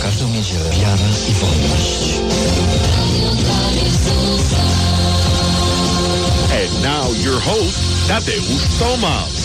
każdą niedzielę wiara i wolność. And now your host, Tadeusz Tomasz.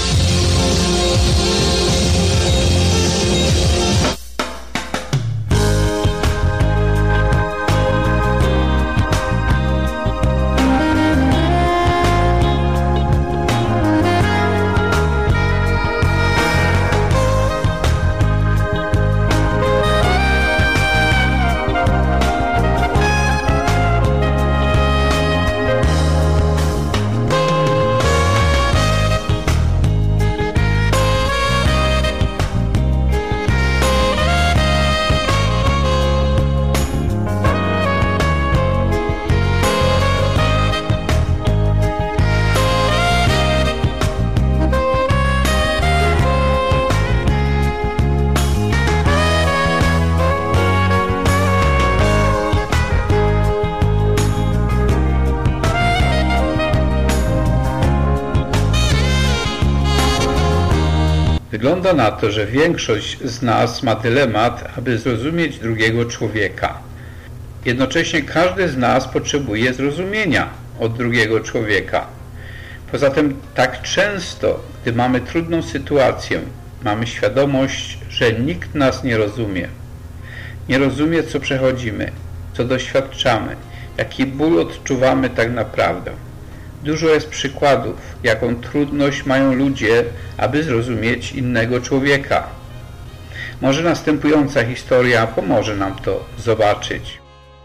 Wygląda na to, że większość z nas ma dylemat, aby zrozumieć drugiego człowieka. Jednocześnie każdy z nas potrzebuje zrozumienia od drugiego człowieka. Poza tym tak często, gdy mamy trudną sytuację, mamy świadomość, że nikt nas nie rozumie. Nie rozumie, co przechodzimy, co doświadczamy, jaki ból odczuwamy tak naprawdę. Dużo jest przykładów, jaką trudność mają ludzie, aby zrozumieć innego człowieka. Może następująca historia pomoże nam to zobaczyć.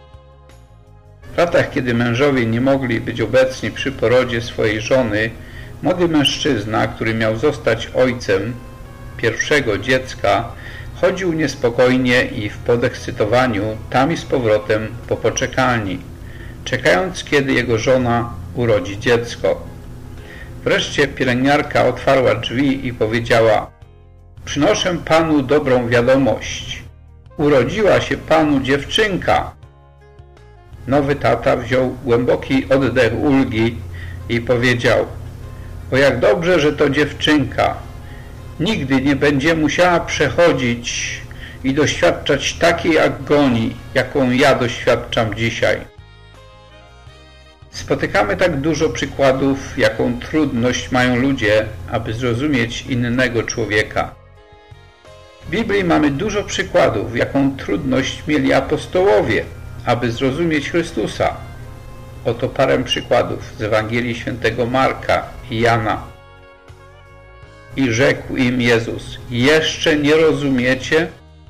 W latach, kiedy mężowie nie mogli być obecni przy porodzie swojej żony, młody mężczyzna, który miał zostać ojcem pierwszego dziecka, chodził niespokojnie i w podekscytowaniu tam i z powrotem po poczekalni, czekając, kiedy jego żona urodzi dziecko. Wreszcie pielęgniarka otwarła drzwi i powiedziała: przynoszę panu dobrą wiadomość. Urodziła się panu dziewczynka. Nowy tata wziął głęboki oddech ulgi i powiedział: o jak dobrze, że to dziewczynka. Nigdy nie będzie musiała przechodzić i doświadczać takiej agonii, jaką ja doświadczam dzisiaj. Spotykamy tak dużo przykładów, jaką trudność mają ludzie, aby zrozumieć innego człowieka. W Biblii mamy dużo przykładów, jaką trudność mieli apostołowie, aby zrozumieć Chrystusa. Oto parę przykładów z Ewangelii Świętego Marka i Jana. I rzekł im Jezus: jeszcze nie rozumiecie?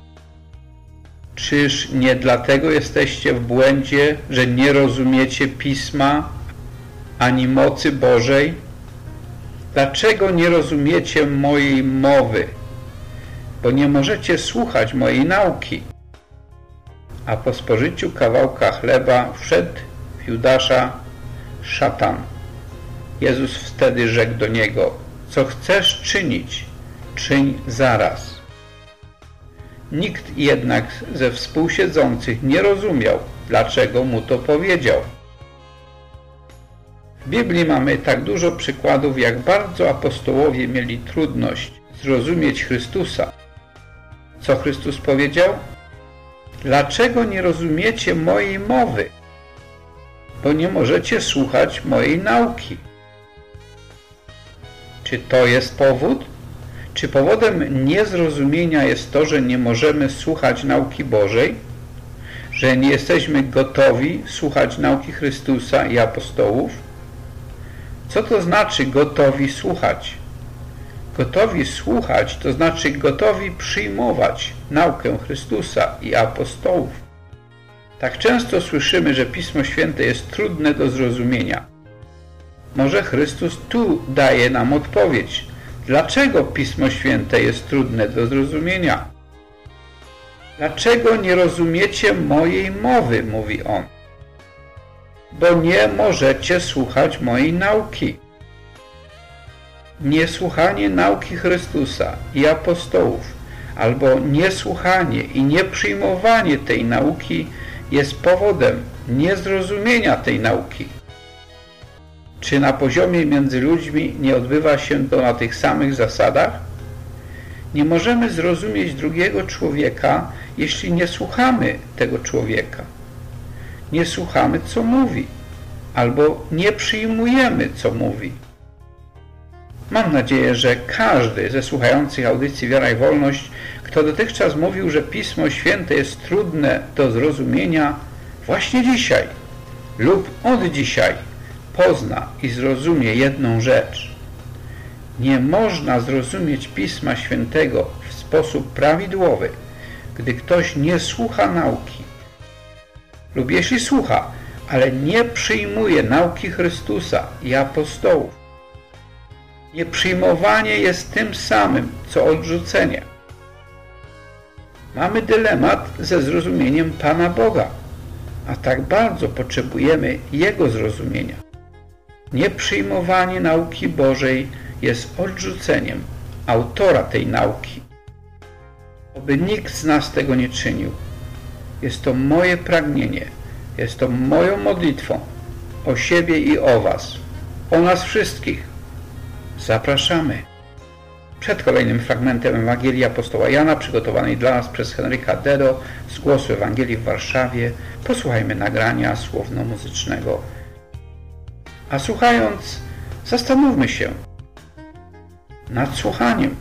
Czyż nie dlatego jesteście w błędzie, że nie rozumiecie Pisma ani mocy Bożej? Dlaczego nie rozumiecie mojej mowy? Bo nie możecie słuchać mojej nauki. A po spożyciu kawałka chleba wszedł w Judasza szatan. Jezus wtedy rzekł do niego: co chcesz czynić, czyń zaraz. Nikt jednak ze współsiedzących nie rozumiał, dlaczego mu to powiedział. W Biblii mamy tak dużo przykładów, jak bardzo apostołowie mieli trudność zrozumieć Chrystusa. Co Chrystus powiedział? Dlaczego nie rozumiecie mojej mowy? Bo nie możecie słuchać mojej nauki. Czy to jest powód? Czy powodem niezrozumienia jest to, że nie możemy słuchać nauki Bożej? Że nie jesteśmy gotowi słuchać nauki Chrystusa i apostołów? Co to znaczy gotowi słuchać? Gotowi słuchać to znaczy gotowi przyjmować naukę Chrystusa i apostołów. Tak często słyszymy, że Pismo Święte jest trudne do zrozumienia. Może Chrystus tu daje nam odpowiedź. Dlaczego Pismo Święte jest trudne do zrozumienia? Dlaczego nie rozumiecie mojej mowy, mówi On? Bo nie możecie słuchać mojej nauki. Niesłuchanie nauki Chrystusa i apostołów, albo niesłuchanie i nieprzyjmowanie tej nauki jest powodem niezrozumienia tej nauki. Czy na poziomie między ludźmi nie odbywa się to na tych samych zasadach? Nie możemy zrozumieć drugiego człowieka, jeśli nie słuchamy tego człowieka. Nie słuchamy, co mówi, albo nie przyjmujemy, co mówi. Mam nadzieję, że każdy ze słuchających audycji Wiara i Wolność, kto dotychczas mówił, że Pismo Święte jest trudne do zrozumienia, właśnie dzisiaj lub od dzisiaj pozna i zrozumie jedną rzecz. Nie można zrozumieć Pisma Świętego w sposób prawidłowy, gdy ktoś nie słucha nauki. Lub jeśli słucha, ale nie przyjmuje nauki Chrystusa i apostołów. Nieprzyjmowanie jest tym samym, co odrzucenie. Mamy dylemat ze zrozumieniem Pana Boga, a tak bardzo potrzebujemy Jego zrozumienia. Nieprzyjmowanie nauki Bożej jest odrzuceniem autora tej nauki. Oby nikt z nas tego nie czynił. Jest to moje pragnienie, jest to moją modlitwą o siebie i o Was, o nas wszystkich. Zapraszamy. Przed kolejnym fragmentem Ewangelii apostoła Jana, przygotowanej dla nas przez Henryka Dedo z Głosu Ewangelii w Warszawie, posłuchajmy nagrania słowno-muzycznego. A słuchając, zastanówmy się nad słuchaniem.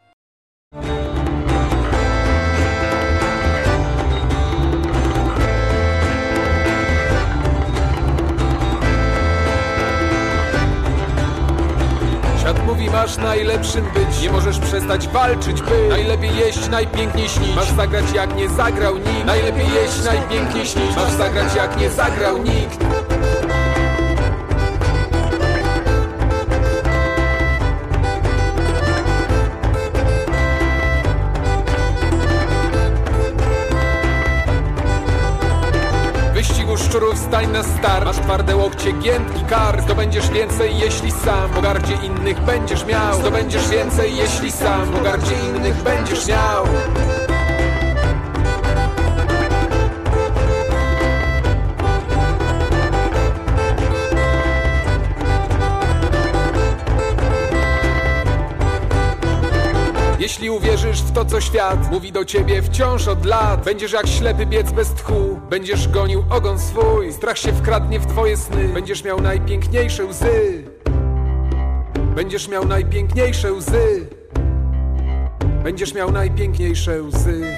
Świat mówi, masz najlepszym być, nie możesz przestać walczyć, by najlepiej jeść, najpiękniej śnić. Masz zagrać jak nie zagrał nikt. Najlepiej jeść, najpiękniej śnić. Masz zagrać jak nie zagrał nikt. Szczurów stań na start. Masz twarde łokcie, giętki kark. Zdobędziesz więcej, jeśli sam pogardzie innych będziesz miał. Zdobędziesz więcej, jeśli sam pogardzie innych będziesz miał. Jeśli uwierzysz w to, co świat mówi do ciebie wciąż od lat, będziesz jak ślepy biec bez tchu, będziesz gonił ogon swój. Strach się wkradnie w twoje sny, będziesz miał najpiękniejsze łzy. Będziesz miał najpiękniejsze łzy. Będziesz miał najpiękniejsze łzy.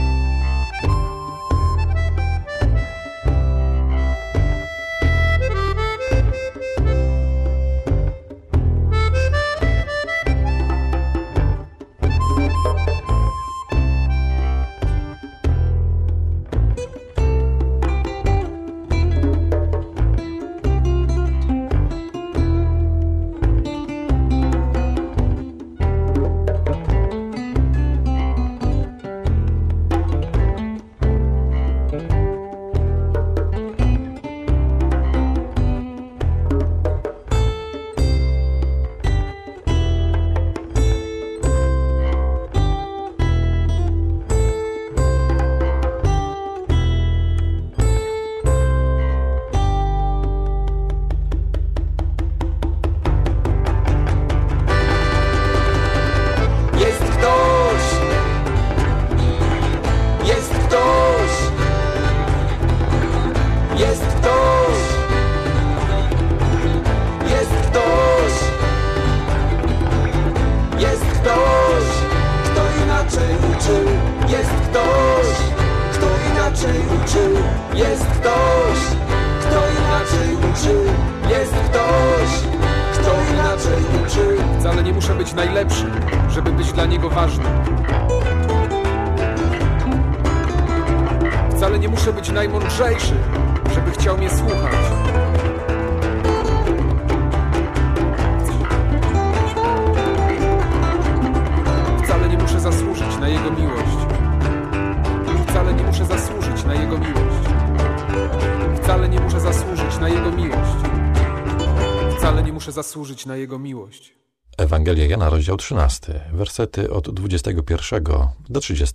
Najlepszy, żeby być dla niego ważny. Wcale nie muszę być najmądrzejszy, żeby chciał mnie słuchać. Wcale nie muszę zasłużyć na jego miłość. Wcale nie muszę zasłużyć na jego miłość. Wcale nie muszę zasłużyć na jego miłość. Wcale nie muszę zasłużyć na jego miłość. Ewangelia Jana, rozdział 13, wersety od 21 do 30.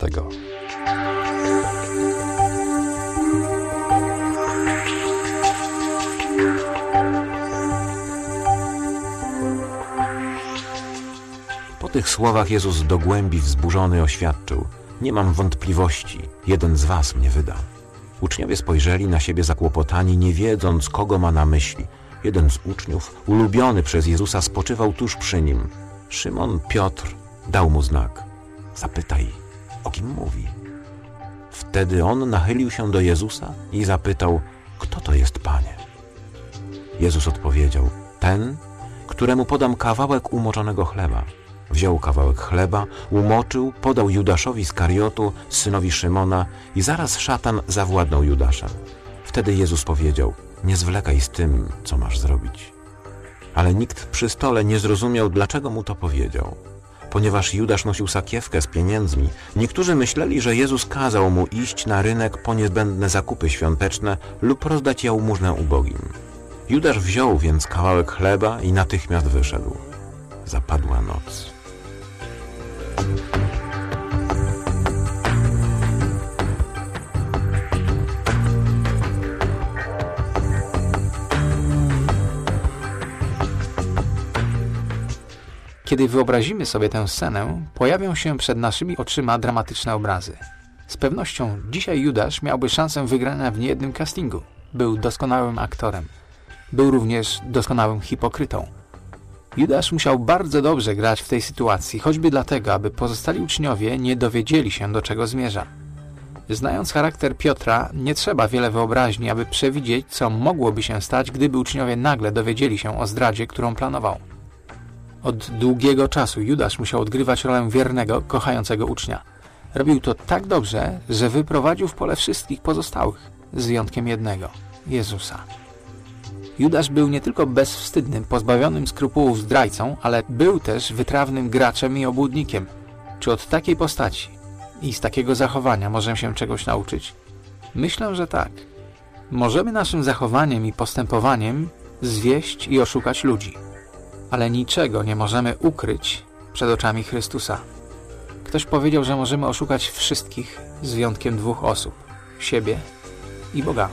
Po tych tych słowach Jezus do głębi wzburzony oświadczył: nie mam wątpliwości, jeden z was mnie wyda. Uczniowie spojrzeli na siebie zakłopotani, nie wiedząc, kogo ma na myśli. Jeden z uczniów, ulubiony przez Jezusa, spoczywał tuż przy nim. Szymon Piotr dał mu znak: zapytaj, o kim mówi. Wtedy on nachylił się do Jezusa i zapytał: kto to jest, Panie? Jezus odpowiedział: ten, któremu podam kawałek umoczonego chleba. Wziął kawałek chleba, umoczył, podał Judaszowi Skariotu, synowi Szymona, i zaraz szatan zawładnął Judaszem. Wtedy Jezus powiedział: nie zwlekaj z tym, co masz zrobić. Ale nikt przy stole nie zrozumiał, dlaczego mu to powiedział. Ponieważ Judasz nosił sakiewkę z pieniędzmi, niektórzy myśleli, że Jezus kazał mu iść na rynek po niezbędne zakupy świąteczne lub rozdać jałmużnę ubogim. Judasz wziął więc kawałek chleba i natychmiast wyszedł. Zapadła noc. Kiedy wyobrazimy sobie tę scenę, pojawią się przed naszymi oczyma dramatyczne obrazy. Z pewnością dzisiaj Judasz miałby szansę wygrania w niejednym castingu. Był doskonałym aktorem. Był również doskonałym hipokrytą. Judasz musiał bardzo dobrze grać w tej sytuacji, choćby dlatego, aby pozostali uczniowie nie dowiedzieli się, do czego zmierza. Znając charakter Piotra, nie trzeba wiele wyobraźni, aby przewidzieć, co mogłoby się stać, gdyby uczniowie nagle dowiedzieli się o zdradzie, którą planował. Od długiego czasu Judasz musiał odgrywać rolę wiernego, kochającego ucznia. Robił to tak dobrze, że wyprowadził w pole wszystkich pozostałych, z wyjątkiem jednego – Jezusa. Judasz był nie tylko bezwstydnym, pozbawionym skrupułów zdrajcą, ale był też wytrawnym graczem i obłudnikiem. Czy od takiej postaci i z takiego zachowania możemy się czegoś nauczyć? Myślę, że tak. Możemy naszym zachowaniem i postępowaniem zwieść i oszukać ludzi. Ale niczego nie możemy ukryć przed oczami Chrystusa. Ktoś powiedział, że możemy oszukać wszystkich z wyjątkiem 2 osób – siebie i Boga.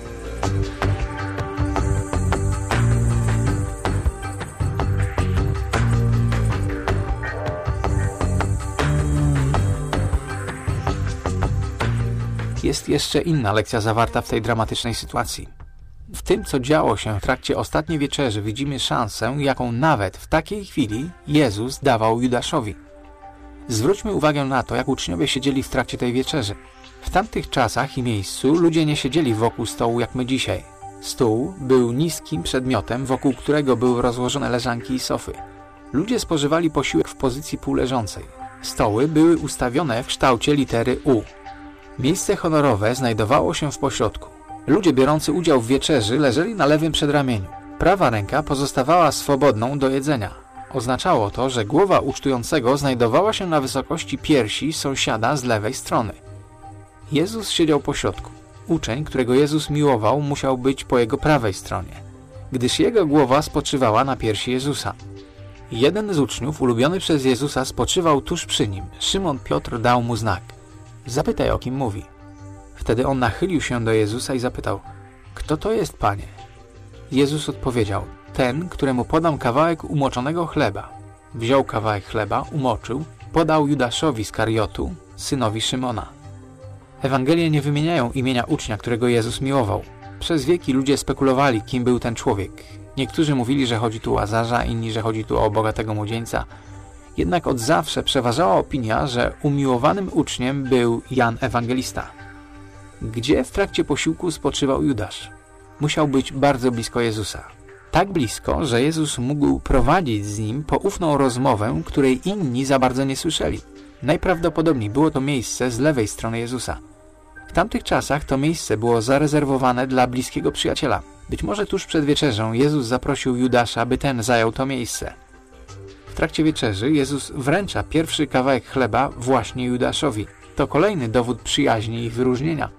Jest jeszcze inna lekcja zawarta w tej dramatycznej sytuacji. W tym, co działo się w trakcie ostatniej wieczerzy, widzimy szansę, jaką nawet w takiej chwili Jezus dawał Judaszowi. Zwróćmy uwagę na to, jak uczniowie siedzieli w trakcie tej wieczerzy. W tamtych czasach i miejscu ludzie nie siedzieli wokół stołu jak my dzisiaj. Stół był niskim przedmiotem, wokół którego były rozłożone leżanki i sofy. Ludzie spożywali posiłek w pozycji półleżącej. Stoły były ustawione w kształcie litery U. Miejsce honorowe znajdowało się w pośrodku. Ludzie biorący udział w wieczerzy leżeli na lewym przedramieniu. Prawa ręka pozostawała swobodną do jedzenia. Oznaczało to, że głowa ucztującego znajdowała się na wysokości piersi sąsiada z lewej strony. Jezus siedział po środku. Uczeń, którego Jezus miłował, musiał być po jego prawej stronie, gdyż jego głowa spoczywała na piersi Jezusa. Jeden z uczniów, ulubiony przez Jezusa, spoczywał tuż przy nim. Szymon Piotr dał mu znak: zapytaj, o kim mówi. Wtedy on nachylił się do Jezusa i zapytał: kto to jest, Panie? Jezus odpowiedział: ten, któremu podam kawałek umoczonego chleba. Wziął kawałek chleba, umoczył, podał Judaszowi Skariotu, synowi Szymona. Ewangelie nie wymieniają imienia ucznia, którego Jezus miłował. Przez wieki ludzie spekulowali, kim był ten człowiek. Niektórzy mówili, że chodzi tu o Łazarza, inni, że chodzi tu o bogatego młodzieńca. Jednak od zawsze przeważała opinia, że umiłowanym uczniem był Jan Ewangelista. Gdzie w trakcie posiłku spoczywał Judasz? Musiał być bardzo blisko Jezusa. Tak blisko, że Jezus mógł prowadzić z nim poufną rozmowę, której inni za bardzo nie słyszeli. Najprawdopodobniej było to miejsce z lewej strony Jezusa. W tamtych czasach to miejsce było zarezerwowane dla bliskiego przyjaciela. Być może tuż przed wieczerzą Jezus zaprosił Judasza, by ten zajął to miejsce. W trakcie wieczerzy Jezus wręcza pierwszy kawałek chleba właśnie Judaszowi. To kolejny dowód przyjaźni i wyróżnienia.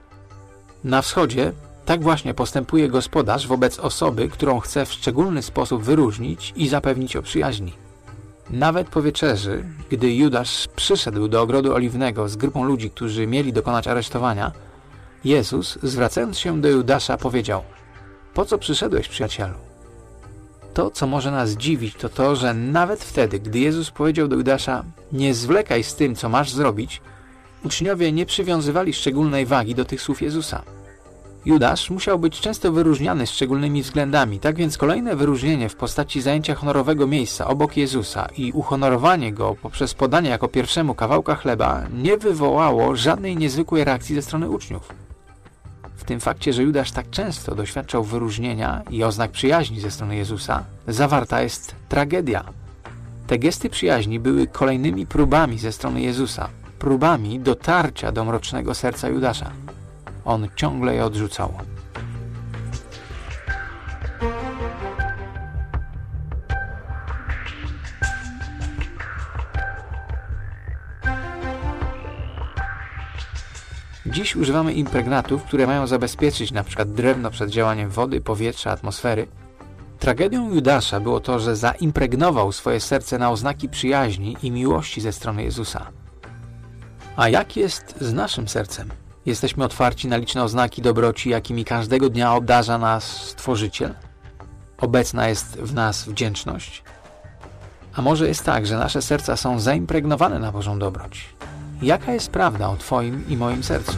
Na wschodzie tak właśnie postępuje gospodarz wobec osoby, którą chce w szczególny sposób wyróżnić i zapewnić o przyjaźni. Nawet po wieczerzy, gdy Judasz przyszedł do Ogrodu Oliwnego z grupą ludzi, którzy mieli dokonać aresztowania, Jezus, zwracając się do Judasza, powiedział: po co przyszedłeś, przyjacielu? To, co może nas dziwić, to to, że nawet wtedy, gdy Jezus powiedział do Judasza: nie zwlekaj z tym, co masz zrobić, uczniowie nie przywiązywali szczególnej wagi do tych słów Jezusa. Judasz musiał być często wyróżniany szczególnymi względami, tak więc kolejne wyróżnienie w postaci zajęcia honorowego miejsca obok Jezusa i uhonorowanie Go poprzez podanie jako pierwszemu kawałka chleba nie wywołało żadnej niezwykłej reakcji ze strony uczniów. W tym fakcie, że Judasz tak często doświadczał wyróżnienia i oznak przyjaźni ze strony Jezusa, zawarta jest tragedia. Te gesty przyjaźni były kolejnymi próbami ze strony Jezusa, próbami dotarcia do mrocznego serca Judasza. On ciągle je odrzucał. Dziś używamy impregnatów, które mają zabezpieczyć np. drewno przed działaniem wody, powietrza, atmosfery. Tragedią Judasza było to, że zaimpregnował swoje serce na oznaki przyjaźni i miłości ze strony Jezusa. A jak jest z naszym sercem? Jesteśmy otwarci na liczne oznaki dobroci, jakimi każdego dnia obdarza nas Stworzyciel? Obecna jest w nas wdzięczność? A może jest tak, że nasze serca są zaimpregnowane na Bożą dobroć? Jaka jest prawda o Twoim i moim sercu?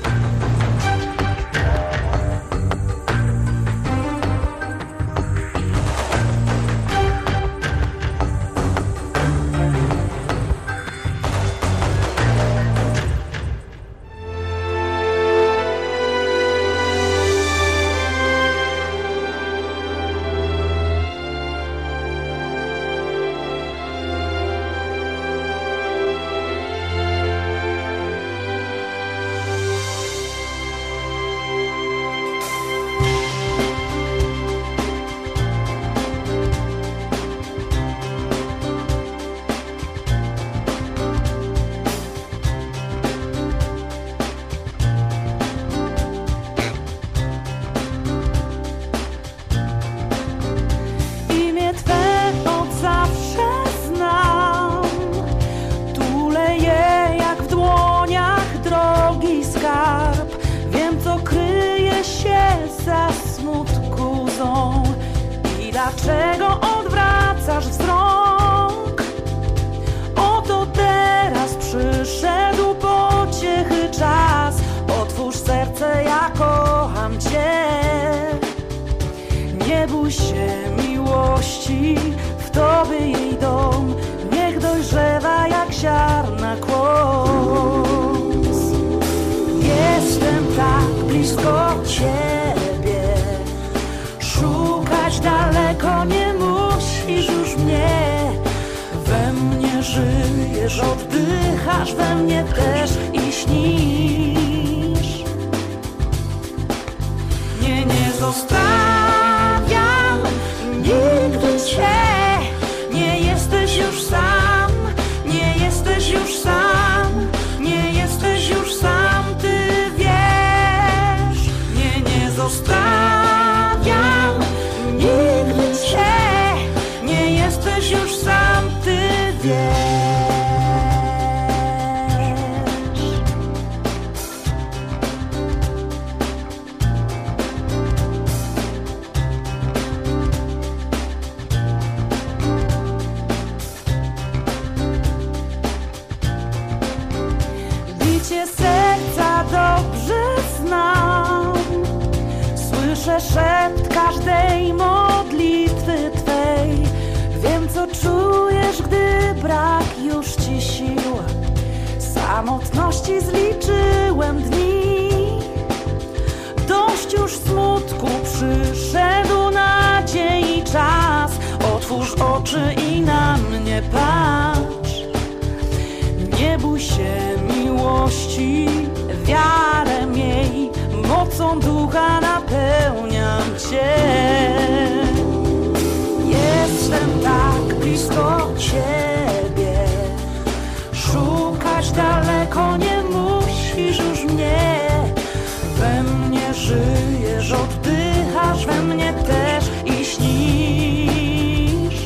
Dlaczego odwracasz wzrok? Oto teraz przyszedł pociechy czas. Otwórz serce, ja kocham Cię. Nie bój się miłości, w Tobie jej dom. Niech dojrzewa jak ziarna kłos. Jestem tak blisko Ciebie. Szukać daleko nie musisz już mnie. We mnie żyjesz, oddychasz, we mnie też i śnisz. Nie zostawiam nigdy Cię. Nie jesteś już sam, nie jesteś już sam, nie jesteś już sam, Ty wiesz. Nie zostawiam nigdy Cię, nie jesteś już sam, Ty wiesz. Bicie serca dobrze znam. Słyszę szept każdej modlitwy Twej. Wiem, co czujesz, gdy brak już Ci sił. Samotności zliczyłem dni. Dość już smutku, przyszedł nadziei czas. Otwórz oczy i na mnie patrz. Nie bój się miłości, wiarę miej. Mocą ducha napełniam Cię. Jestem tak blisko Ciebie. Szukać daleko nie musisz już mnie. We mnie żyjesz, oddychasz, we mnie też i śnisz.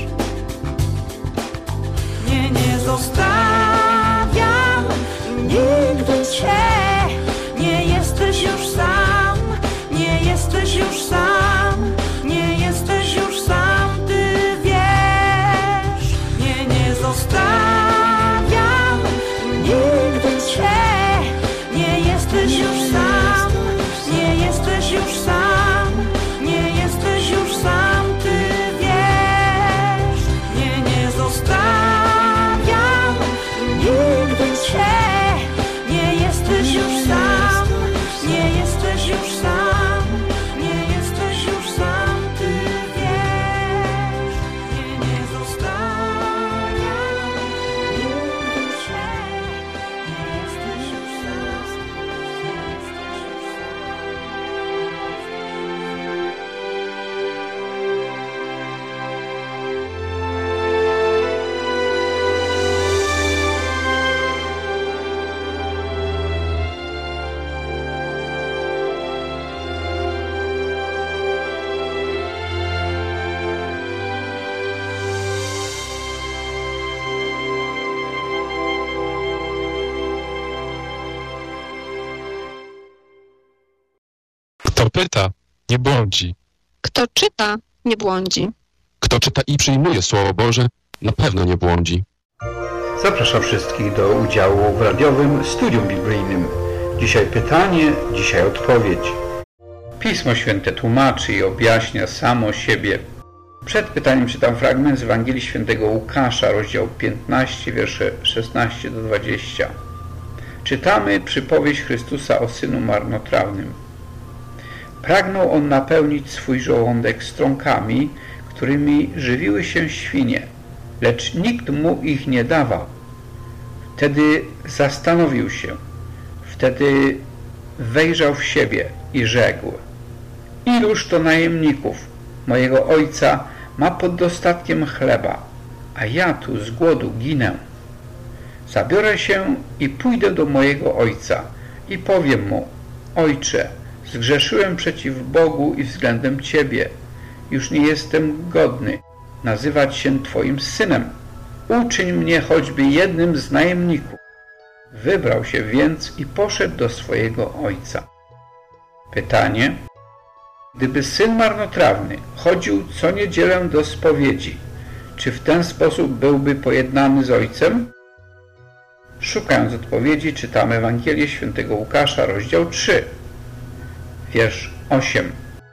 Nie zostawiam nigdy Cię. Nie jesteś już sam, nie jesteś już sam, nie jesteś już sam, Ty Kto pyta, nie błądzi. Kto czyta, nie błądzi. Kto czyta i przyjmuje Słowo Boże, na pewno nie błądzi. Zapraszam wszystkich do udziału w radiowym studium biblijnym. Dzisiaj pytanie, dzisiaj odpowiedź. Pismo Święte tłumaczy i objaśnia samo siebie. Przed pytaniem czytam fragment z Ewangelii Świętego Łukasza, rozdział 15, wiersze 16 do 20. Czytamy przypowieść Chrystusa o synu marnotrawnym. Pragnął on napełnić swój żołądek strąkami, którymi żywiły się świnie, lecz nikt mu ich nie dawał. Wtedy zastanowił się, wtedy wejrzał w siebie i rzekł: iluż to najemników mojego ojca ma pod dostatkiem chleba, a ja tu z głodu ginę. Zabiorę się i pójdę do mojego ojca i powiem mu: Ojcze, zgrzeszyłem przeciw Bogu i względem Ciebie. Już nie jestem godny nazywać się Twoim synem. Uczyń mnie choćby jednym z najemników. Wybrał się więc i poszedł do swojego ojca. Pytanie: gdyby syn marnotrawny chodził co niedzielę do spowiedzi, czy w ten sposób byłby pojednany z ojcem? Szukając odpowiedzi, czytamy Ewangelię Świętego Łukasza, rozdział 3, wiersz 8.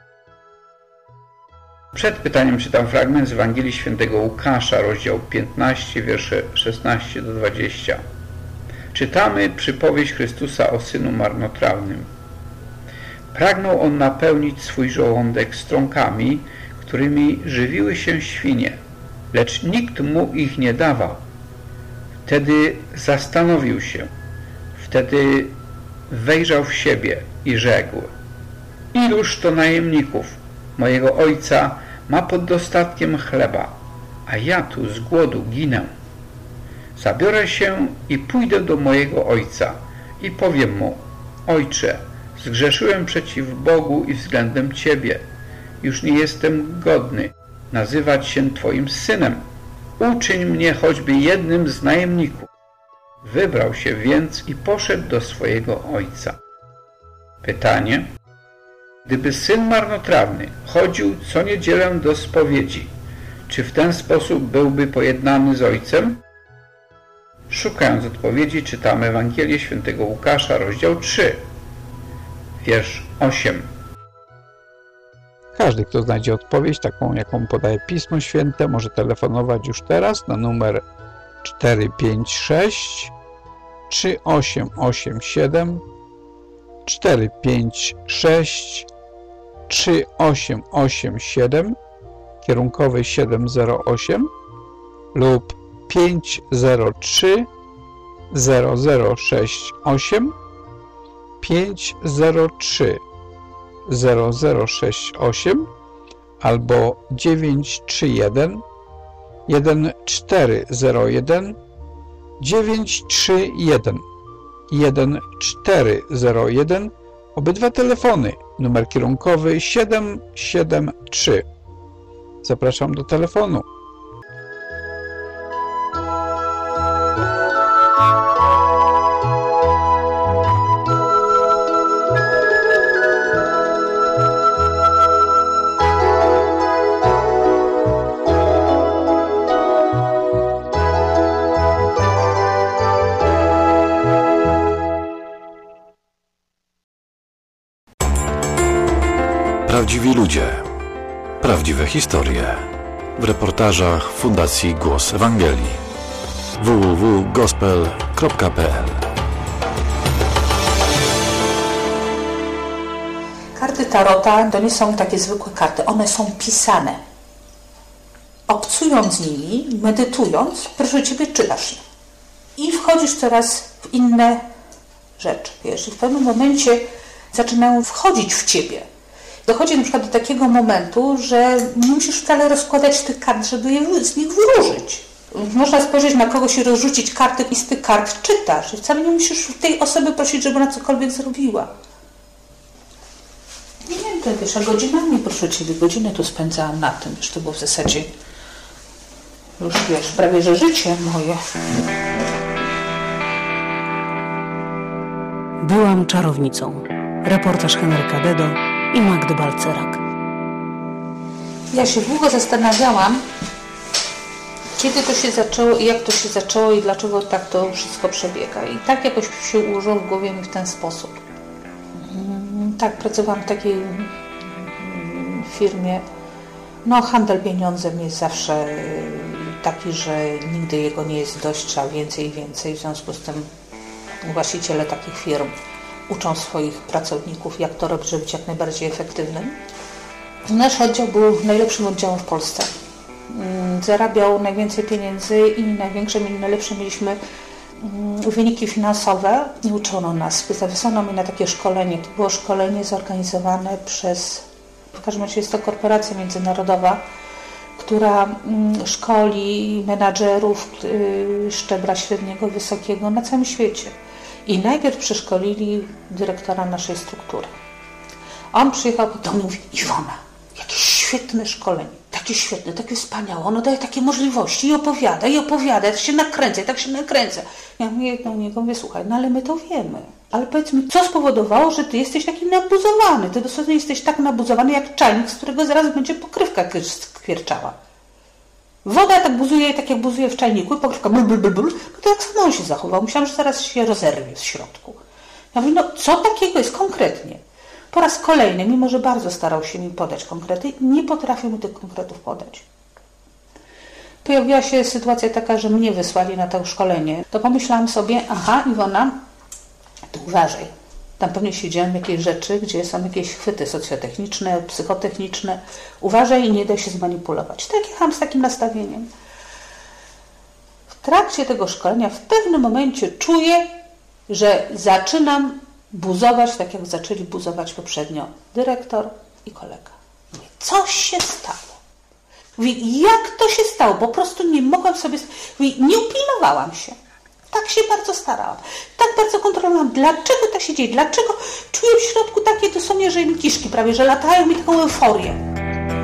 Przed pytaniem czytam fragment z Ewangelii Świętego Łukasza, rozdział 15, wiersze 16 do 20. Czytamy przypowieść Chrystusa o synu marnotrawnym. Pragnął on napełnić swój żołądek strąkami, którymi żywiły się świnie, lecz nikt mu ich nie dawał. Wtedy zastanowił się, wtedy wejrzał w siebie i rzekł: iluż to najemników mojego ojca ma pod dostatkiem chleba, a ja tu z głodu ginę. Zabiorę się i pójdę do mojego ojca i powiem mu: Ojcze, zgrzeszyłem przeciw Bogu i względem Ciebie. Już nie jestem godny nazywać się Twoim synem. Uczyń mnie choćby jednym z najemników. Wybrał się więc i poszedł do swojego ojca. Pytanie: gdyby syn marnotrawny chodził co niedzielę do spowiedzi, czy w ten sposób byłby pojednany z ojcem? Szukając odpowiedzi, czytamy Ewangelię Świętego Łukasza, rozdział 3, wiersz 8. Każdy, kto znajdzie odpowiedź, taką jaką podaje Pismo Święte, może telefonować już teraz na numer 456 3887 456 3887, kierunkowy 708 lub 503 0068 503 0068 albo 931 1401 931 1401. Obydwa telefony, numer kierunkowy 773. Zapraszam do telefonu. Prawdziwi ludzie, prawdziwe historie. W reportażach Fundacji Głos Ewangelii. www.gospel.pl. Karty Tarota to nie są takie zwykłe karty, one są pisane. Obcując z nimi, medytując, proszę Ciebie, czytasz je. I wchodzisz coraz w inne rzeczy. Wiesz, i w pewnym momencie zaczynają wchodzić w Ciebie. Dochodzi na przykład do takiego momentu, że nie musisz wcale rozkładać tych kart, żeby je z nich wyróżyć. Można spojrzeć na kogoś i rozrzucić karty i z tych kart czytasz. I wcale nie musisz tej osoby prosić, żeby ona cokolwiek zrobiła. Nie wiem, to wiesz, a godzinami, proszę Ciebie, godzinę tu spędzałam na tym, że to było w zasadzie już, wiesz, prawie że życie moje. Byłam czarownicą. Reportaż Henryka Dedo i Magdy Balcerak. Ja się długo zastanawiałam, kiedy to się zaczęło i jak to się zaczęło i dlaczego tak to wszystko przebiega. I tak jakoś się ułożyło w głowie mi w ten sposób. Tak, pracowałam w takiej firmie. No, handel pieniądzem jest zawsze taki, że nigdy jego nie jest dość, trzeba więcej i więcej. W związku z tym właściciele takich firm uczą swoich pracowników, jak to robić, żeby być jak najbardziej efektywnym. Nasz oddział był najlepszym oddziałem w Polsce. Zarabiał najwięcej pieniędzy i największe i najlepsze mieliśmy wyniki finansowe i uczono nas. Wysłano mnie na takie szkolenie. To było szkolenie zorganizowane przez, w każdym razie jest to korporacja międzynarodowa, która szkoli menadżerów szczebla średniego, wysokiego na całym świecie. I najpierw przeszkolili dyrektora naszej struktury. On przyjechał do mnie i mówi: Iwona, jakie świetne szkolenie, takie świetne, takie wspaniałe, ono daje takie możliwości i opowiada, tak się nakręca. Ja mówię do niego, mówię: słuchaj, no ale my to wiemy, ale powiedz mi, co spowodowało, że ty jesteś taki nabuzowany, ty dosłownie jesteś tak nabuzowany jak czajnik, z którego zaraz będzie pokrywka skwierczała. Woda tak buzuje, tak jak buzuje w czajniku i pokrywka no to tak samo on się zachował. Myślałam, że zaraz się rozerwie w środku. Ja mówię: no co takiego jest konkretnie? Po raz kolejny, mimo że bardzo starał się mi podać konkrety, nie potrafił mi tych konkretów podać. Pojawiła się sytuacja taka, że mnie wysłali na to szkolenie. To pomyślałam sobie: aha, Iwona, to uważaj. Tam pewnie się dzieją jakieś rzeczy, gdzie są jakieś chwyty socjotechniczne, psychotechniczne. Uważaj i nie daj się zmanipulować. Tak jechałam z takim nastawieniem. W trakcie tego szkolenia w pewnym momencie czuję, że zaczynam buzować, tak jak zaczęli buzować poprzednio dyrektor i kolega. Mówię: coś się stało. Mówię: jak to się stało? Po prostu nie mogłam sobie... Mówię: nie upilnowałam się. Tak się bardzo starałam. Tak bardzo kontrolowałam. Dlaczego tak się dzieje? Dlaczego czuję w środku takie dosłownie, że mi kiszki prawie, że latają mi taką euforię.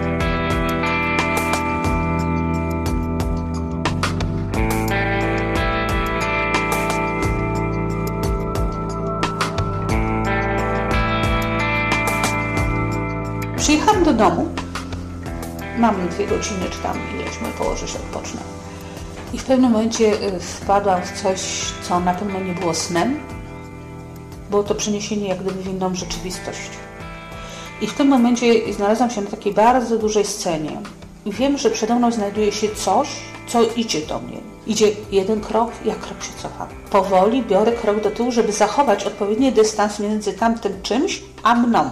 Przyjechałam do domu, mam 2 godziny, czy tam ileś mnie położę, się odpocznę. I w pewnym momencie wpadłam w coś, co na pewno nie było snem. Było to przeniesienie jak gdyby w inną rzeczywistość. I w tym momencie znalazłam się na takiej bardzo dużej scenie. I wiem, że przede mną znajduje się coś, co idzie do mnie. Idzie jeden krok, ja krok się cofam. Powoli biorę krok do tyłu, żeby zachować odpowiedni dystans między tamtym czymś a mną.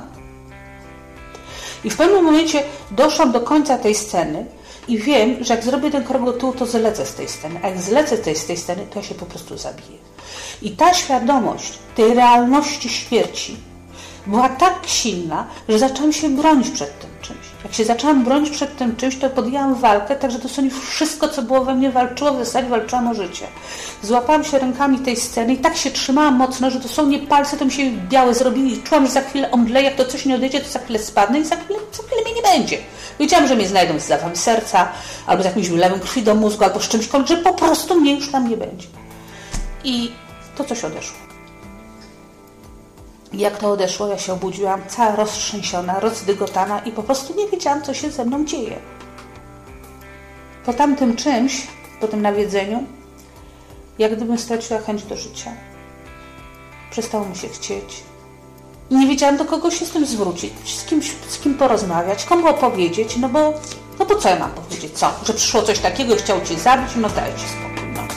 I w pewnym momencie doszłam do końca tej sceny i wiem, że jak zrobię ten krok do tyłu, to zlecę z tej sceny. A jak zlecę z tej sceny, to ja się po prostu zabiję. I ta świadomość tej realności śmierci była tak silna, że zaczęłam się bronić przed tym czymś. Jak się zaczęłam bronić przed tym czymś, to podjęłam walkę, także dosłownie wszystko, co było we mnie, walczyło, w zasadzie walczyłam o życie. Złapałam się rękami tej sceny i tak się trzymałam mocno, że dosłownie palce to mi się białe zrobiły i czułam, że za chwilę omdleję, jak to coś nie odejdzie, to za chwilę spadnę i za chwilę mnie nie będzie. Wiedziałam, że mnie znajdą z zawałem serca, albo z jakimś wylewem krwi do mózgu, albo z czymś, że po prostu mnie już tam nie będzie. I to coś odeszło. Jak to odeszło, ja się obudziłam cała roztrzęsiona, rozdygotana i po prostu nie wiedziałam, co się ze mną dzieje. Po tamtym czymś, po tym nawiedzeniu, jak gdybym straciła chęć do życia. Przestało mi się chcieć. I nie wiedziałam, do kogo się z tym zwrócić, z kim porozmawiać, komu opowiedzieć, no bo co ja mam powiedzieć, co? Że przyszło coś takiego i chciał cię zabić, no dajcie spokój, no.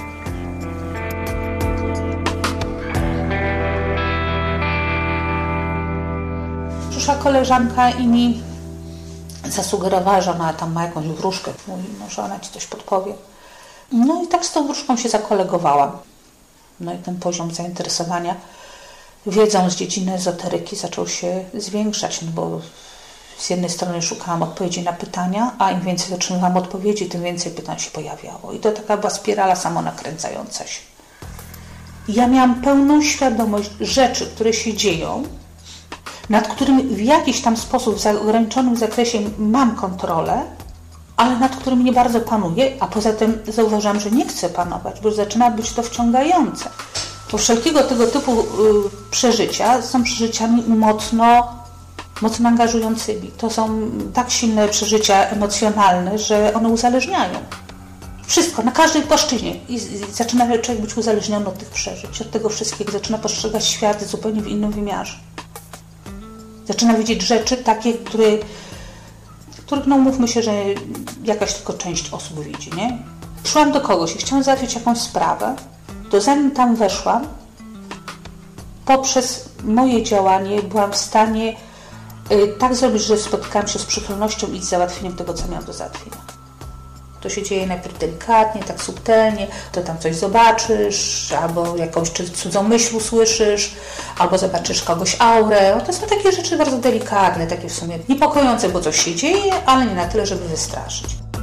Przyszła koleżanka i mi zasugerowała, że ona tam ma jakąś wróżkę. Mówi, no, że ona ci coś podpowie. No i tak z tą wróżką się zakolegowałam. No i ten poziom zainteresowania wiedzą z dziedziny ezoteryki zaczął się zwiększać, no bo z jednej strony szukałam odpowiedzi na pytania, a im więcej otrzymywałam odpowiedzi, tym więcej pytań się pojawiało. I to taka była spirala samonakręcająca się. I ja miałam pełną świadomość rzeczy, które się dzieją, nad którymi w jakiś tam sposób, w ograniczonym zakresie mam kontrolę, ale nad którymi nie bardzo panuję, a poza tym zauważyłam, że nie chcę panować, bo zaczyna być to wciągające. Bo wszelkiego tego typu przeżycia są przeżyciami mocno mocno angażującymi. To są tak silne przeżycia emocjonalne, że one uzależniają. Wszystko, na każdej płaszczyźnie. I zaczyna człowiek być uzależniony od tych przeżyć, od tego wszystkiego. Zaczyna postrzegać świat zupełnie w innym wymiarze. Zaczyna widzieć rzeczy takie, których, no umówmy się, że jakaś tylko część osób widzi, nie? Szłam do kogoś i chciałam załatwić jakąś sprawę, to zanim tam weszłam, poprzez moje działanie byłam w stanie tak zrobić, że spotkałam się z przychylnością i z załatwieniem tego, co miałam do załatwienia. To się dzieje najpierw delikatnie, tak subtelnie, to tam coś zobaczysz, albo jakąś cudzą myśl usłyszysz, albo zobaczysz kogoś aurę. To są takie rzeczy bardzo delikatne, takie w sumie niepokojące, bo coś się dzieje, ale nie na tyle, żeby wystraszyć.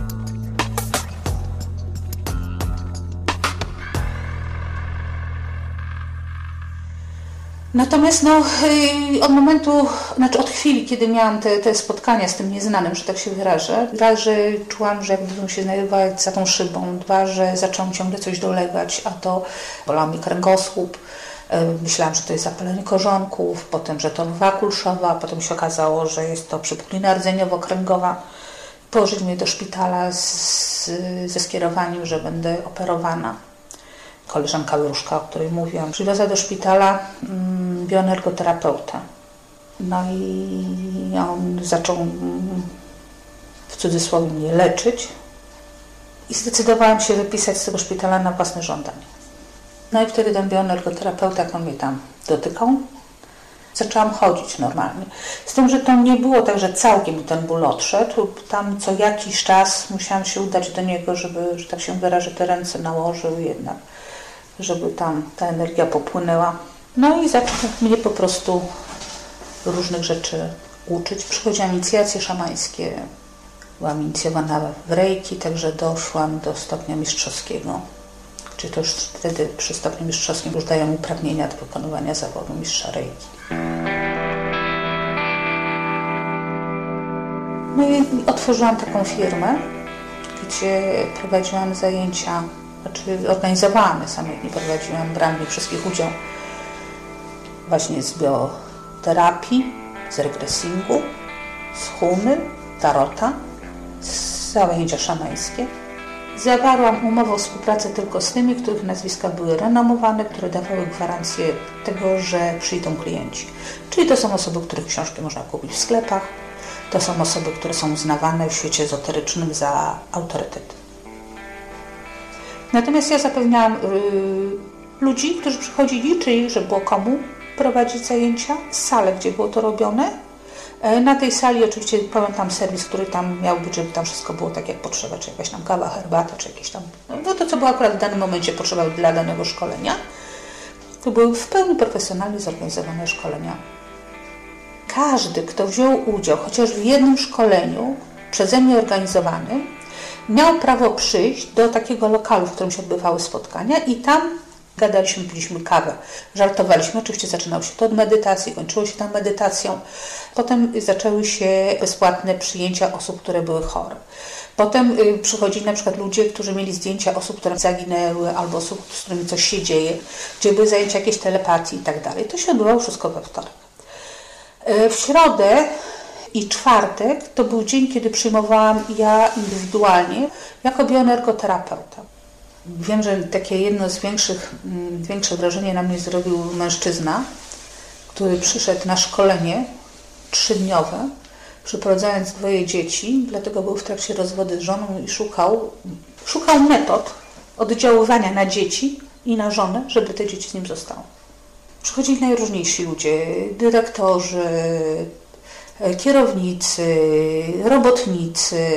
Natomiast od chwili, kiedy miałam te spotkania z tym nieznanym, że tak się wyrażę, raz, że czułam, że jakbym się znajdowała za tą szybą, dwa, że zaczęłam ciągle coś dolewać, a to bolał mi kręgosłup, myślałam, że to jest zapalenie korzonków, potem, że to rwa kulszowa, potem się okazało, że jest to przepuklina rdzeniowo-kręgowa. Położyli mnie do szpitala ze skierowaniem, że będę operowana. Koleżanka Różka, o której mówiłam, przywiozła do szpitala bioenergoterapeuta. No i on zaczął w cudzysłowie mnie leczyć i zdecydowałam się wypisać z tego szpitala na własne żądanie. No i wtedy ten bioenergoterapeuta, jak on mnie tam dotykał, zaczęłam chodzić normalnie. Z tym, że to nie było tak, że całkiem ten ból odszedł. Tam co jakiś czas musiałam się udać do niego, żeby, że tak się wyrażę, te ręce nałożył jednak, żeby tam ta energia popłynęła. No i zaczął mnie po prostu różnych rzeczy uczyć. Przychodziłam inicjacje szamańskie, byłam inicjowana w reiki, także doszłam do stopnia mistrzowskiego. Czyli to już wtedy przy stopniu mistrzowskim już dają uprawnienia do wykonywania zawodu mistrza reiki. No i otworzyłam taką firmę, gdzie prowadziłam zajęcia, znaczy organizowałam, sam jak nie prowadziłam, brałam w nich wszystkich udział, właśnie z bioterapii, z regresingu, z huny, tarota, z zajęcia szamańskie. Zawarłam umowę o współpracę tylko z tymi, których nazwiska były renomowane, które dawały gwarancję tego, że przyjdą klienci. Czyli to są osoby, których książki można kupić w sklepach, to są osoby, które są uznawane w świecie ezoterycznym za autorytety. Natomiast ja zapewniałam ludzi, którzy przychodzili, czyli że było komu prowadzić zajęcia, salę, gdzie było to robione. Na tej sali oczywiście pamiętam serwis, który tam miał być, żeby tam wszystko było tak jak potrzeba, czy jakaś tam kawa, herbata, czy jakieś tam, no to co było akurat w danym momencie potrzeba dla danego szkolenia. To były w pełni profesjonalnie zorganizowane szkolenia. Każdy, kto wziął udział chociaż w jednym szkoleniu przeze mnie organizowanym, miał prawo przyjść do takiego lokalu, w którym się odbywały spotkania i tam gadaliśmy, piliśmy kawę, żartowaliśmy. Oczywiście zaczynało się to od medytacji, kończyło się tam medytacją. Potem zaczęły się bezpłatne przyjęcia osób, które były chore. Potem przychodzili na przykład ludzie, którzy mieli zdjęcia osób, które zaginęły, albo osób, z którymi coś się dzieje, gdzie były zajęcia jakieś telepatii i tak dalej. To się odbywało wszystko we wtorek. W środę i czwartek to był dzień, kiedy przyjmowałam ja indywidualnie jako bioenergoterapeuta. Wiem, że takie jedno z większe wrażenie na mnie zrobił mężczyzna, który przyszedł na szkolenie 3-dniowe, przyprowadzając 2 dzieci, dlatego był w trakcie rozwodu z żoną i szukał metod oddziaływania na dzieci i na żonę, żeby te dzieci z nim zostały. Przychodzili najróżniejsi ludzie, dyrektorzy, kierownicy, robotnicy,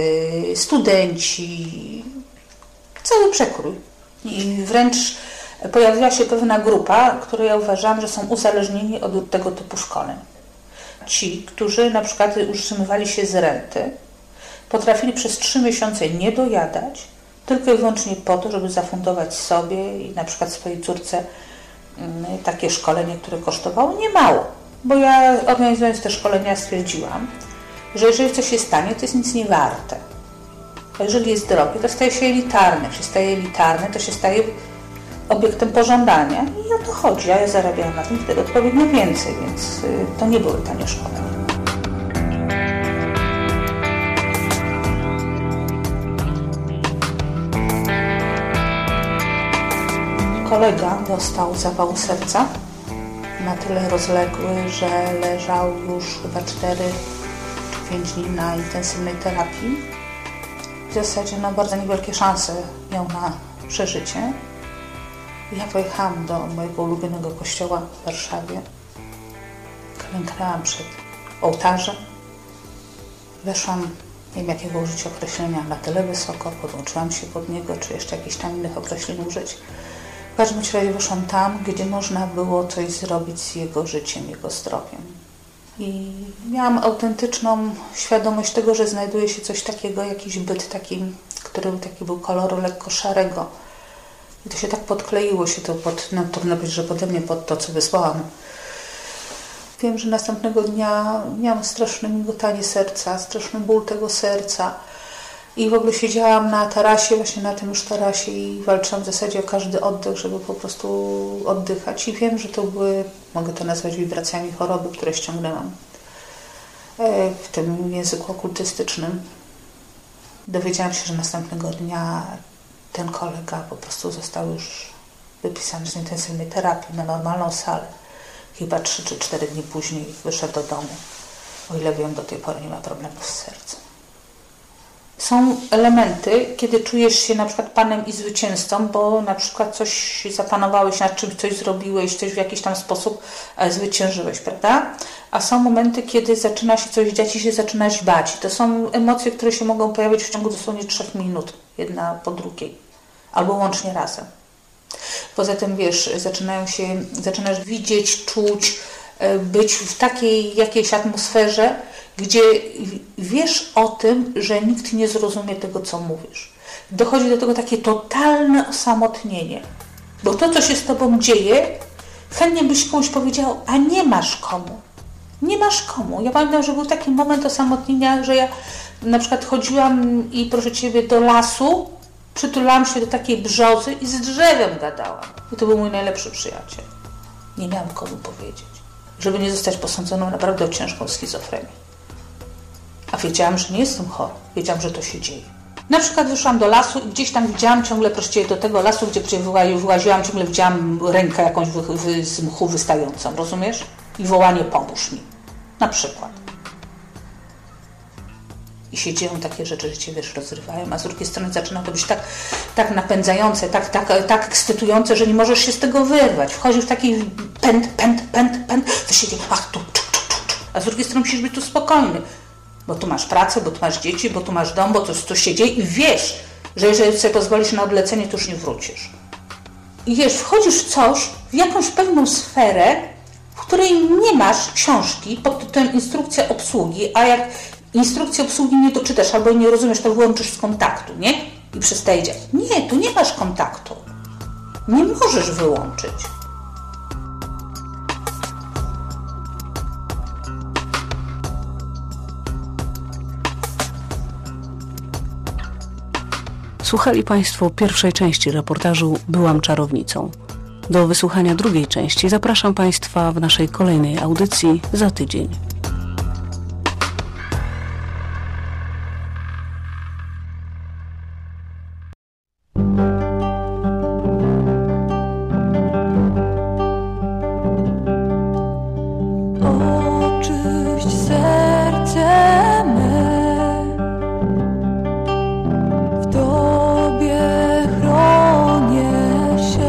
studenci, cały przekrój. I wręcz pojawiła się pewna grupa, której ja uważam, że są uzależnieni od tego typu szkoleń. Ci, którzy na przykład utrzymywali się z renty, potrafili przez 3 miesiące nie dojadać, tylko i wyłącznie po to, żeby zafundować sobie i na przykład swojej córce takie szkolenie, które kosztowało niemało. Bo ja organizując te szkolenia stwierdziłam, że jeżeli coś się stanie, to jest nic nie warte. A jeżeli jest drogie, to staje się elitarne. Jak się staje elitarne, to się staje obiektem pożądania. I o to chodzi. A ja zarabiałam na tym wtedy odpowiednio więcej, więc to nie były tanie szkolenia. kolega dostał zawału serca, na tyle rozległy, że leżał już chyba 4 czy 5 dni na intensywnej terapii. W zasadzie bardzo niewielkie szanse miał na przeżycie. Ja pojechałam do mojego ulubionego kościoła w Warszawie. Klęknęłam przed ołtarzem. Weszłam, nie wiem jakiego użyć określenia, na tyle wysoko, podłączyłam się pod niego, czy jeszcze jakichś tam innych określeń użyć. W każdym razie weszłam tam, gdzie można było coś zrobić z jego życiem, jego zdrowiem. I miałam autentyczną świadomość tego, że znajduje się coś takiego, jakiś byt taki, który był koloru lekko szarego. I to się tak podkleiło się to trudno być, że pode mnie pod to, co wysłałam. Wiem, że następnego dnia miałam straszne migotanie serca, straszny ból tego serca. I w ogóle siedziałam na tarasie, właśnie na tym już tarasie i walczyłam w zasadzie o każdy oddech, żeby po prostu oddychać. I wiem, że to były, mogę to nazwać wibracjami choroby, które ściągnęłam w tym języku okultystycznym. Dowiedziałam się, że następnego dnia ten kolega po prostu został już wypisany z intensywnej terapii na normalną salę. Chyba 3 czy 4 dni później wyszedł do domu. O ile wiem, do tej pory nie ma problemów z sercem. Są elementy, kiedy czujesz się na przykład panem i zwycięzcą, bo na przykład coś zapanowałeś, nad czymś coś zrobiłeś, coś w jakiś tam sposób zwyciężyłeś, prawda? A są momenty, kiedy zaczyna się coś dziać i się zaczynasz bać. To są emocje, które się mogą pojawić w ciągu dosłownie 3 minut, jedna po drugiej, albo łącznie razem. Poza tym, wiesz, zaczynasz widzieć, czuć, być w takiej jakiejś atmosferze, gdzie wiesz o tym, że nikt nie zrozumie tego, co mówisz. Dochodzi do tego takie totalne osamotnienie. Bo to, co się z tobą dzieje, chętnie byś komuś powiedział, a nie masz komu. Nie masz komu. Ja pamiętam, że był taki moment osamotnienia, że ja na przykład chodziłam i proszę Ciebie do lasu, przytulałam się do takiej brzozy i z drzewem gadałam. I to był mój najlepszy przyjaciel. Nie miałam komu powiedzieć, żeby nie zostać posądzoną naprawdę o ciężką schizofrenię. A wiedziałam, że nie jestem chora. Wiedziałam, że to się dzieje. Na przykład wyszłam do lasu i gdzieś tam widziałam ciągle, proszę do tego lasu, gdzie wyłaziłam, ciągle widziałam rękę jakąś z mchu wystającą, rozumiesz? I wołanie, pomóż mi. Na przykład. I się dzieją takie rzeczy, że Cię, wiesz, rozrywają, a z drugiej strony zaczyna to być tak napędzające, tak ekscytujące, że nie możesz się z tego wyrwać. Wchodzisz w taki pęd, to się dzieje, a z drugiej strony musisz być tu spokojny, bo tu masz pracę, bo tu masz dzieci, bo tu masz dom, bo to się dzieje i wiesz, że jeżeli sobie pozwolisz na odlecenie, to już nie wrócisz. I wiesz, wchodzisz w coś, w jakąś pewną sferę, w której nie masz książki pod tytułem instrukcja obsługi, a jak instrukcji obsługi nie doczytasz albo nie rozumiesz, to wyłączysz z kontaktu, nie? I przestaje działać. Nie, tu nie masz kontaktu. Nie możesz wyłączyć. Słuchali Państwo pierwszej części reportażu Byłam czarownicą. Do wysłuchania drugiej części zapraszam Państwa w naszej kolejnej audycji za tydzień.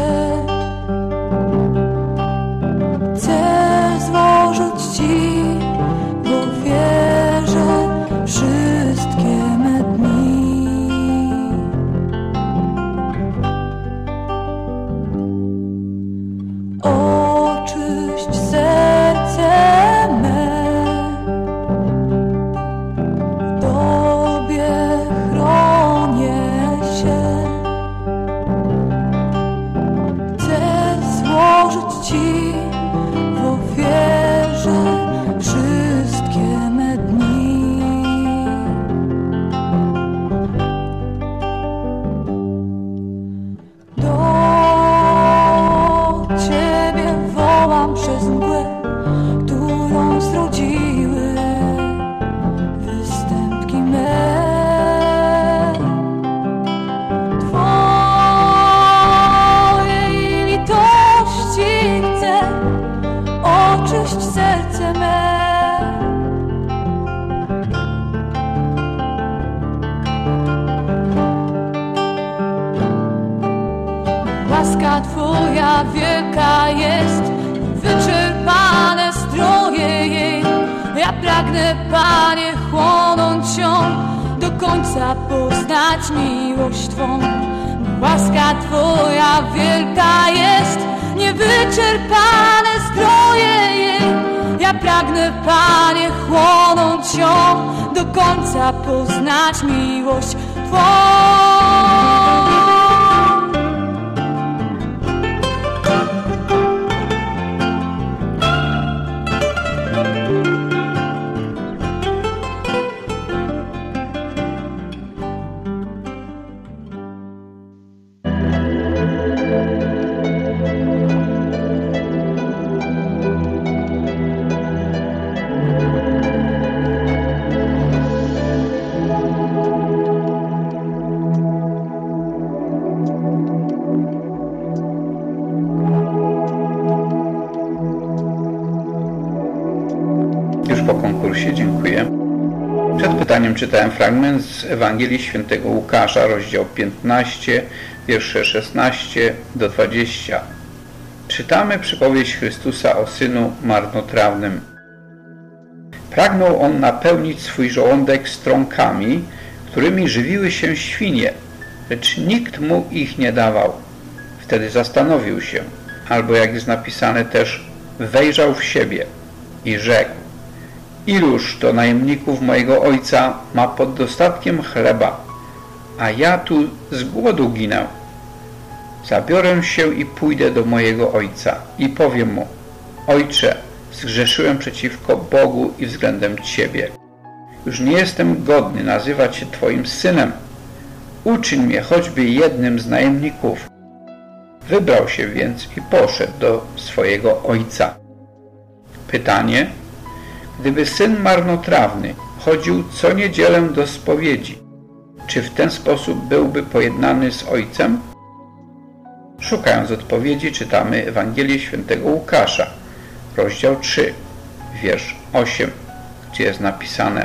Ci łaska Twoja wielka jest, wyczerpane zdroje jej. Ja pragnę, Panie, chłonąć ją, do końca poznać miłość Twą. Łaska Twoja wielka jest, niewyczerpane zdroje jej. Ja pragnę, Panie, chłonąć ją, do końca poznać miłość Twą. Już po konkursie, dziękuję. Przed pytaniem czytałem fragment z Ewangelii Świętego Łukasza, rozdział 15, wiersze 16 do 20. Czytamy przypowieść Chrystusa o synu marnotrawnym. Pragnął on napełnić swój żołądek strąkami, którymi żywiły się świnie, lecz nikt mu ich nie dawał. Wtedy zastanowił się, albo jak jest napisane też, wejrzał w siebie i rzekł: iluż to najemników mojego ojca ma pod dostatkiem chleba, a ja tu z głodu ginę. Zabiorę się i pójdę do mojego ojca i powiem mu: Ojcze, zgrzeszyłem przeciwko Bogu i względem Ciebie. Już nie jestem godny nazywać się Twoim synem. Uczyń mnie choćby jednym z najemników. Wybrał się więc i poszedł do swojego ojca. Pytanie: gdyby syn marnotrawny chodził co niedzielę do spowiedzi, czy w ten sposób byłby pojednany z ojcem? Szukając odpowiedzi, czytamy Ewangelię Świętego Łukasza, rozdział 3, wiersz 8, gdzie jest napisane: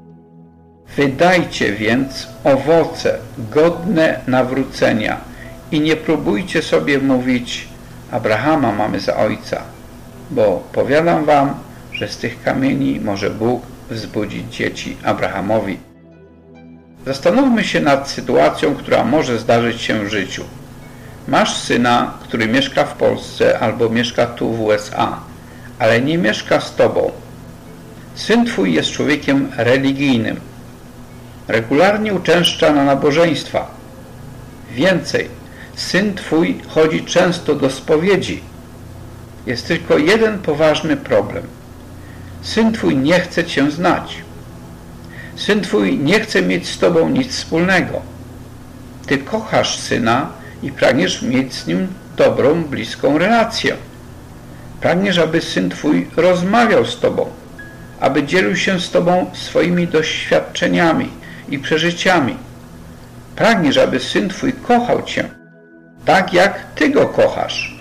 wydajcie więc owoce godne nawrócenia i nie próbujcie sobie mówić: Abrahama mamy za ojca, bo powiadam wam, że z tych kamieni może Bóg wzbudzić dzieci Abrahamowi. Zastanówmy się nad sytuacją, która może zdarzyć się w życiu. Masz syna, który mieszka w Polsce albo mieszka tu w USA, ale nie mieszka z tobą. Syn twój jest człowiekiem religijnym. Regularnie uczęszcza na nabożeństwa. Więcej, syn twój chodzi często do spowiedzi. Jest tylko jeden poważny problem. Syn twój nie chce cię znać. Syn twój nie chce mieć z tobą nic wspólnego. Ty kochasz syna i pragniesz mieć z nim dobrą, bliską relację. Pragniesz, aby syn twój rozmawiał z tobą, aby dzielił się z tobą swoimi doświadczeniami i przeżyciami. Pragniesz, aby syn twój kochał cię, tak jak ty go kochasz.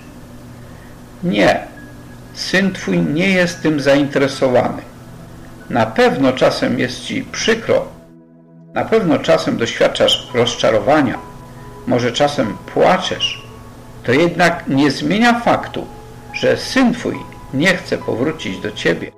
Nie, syn twój nie jest tym zainteresowany. Na pewno czasem jest ci przykro, na pewno czasem doświadczasz rozczarowania, może czasem płaczesz. To jednak nie zmienia faktu, że syn twój nie chce powrócić do ciebie.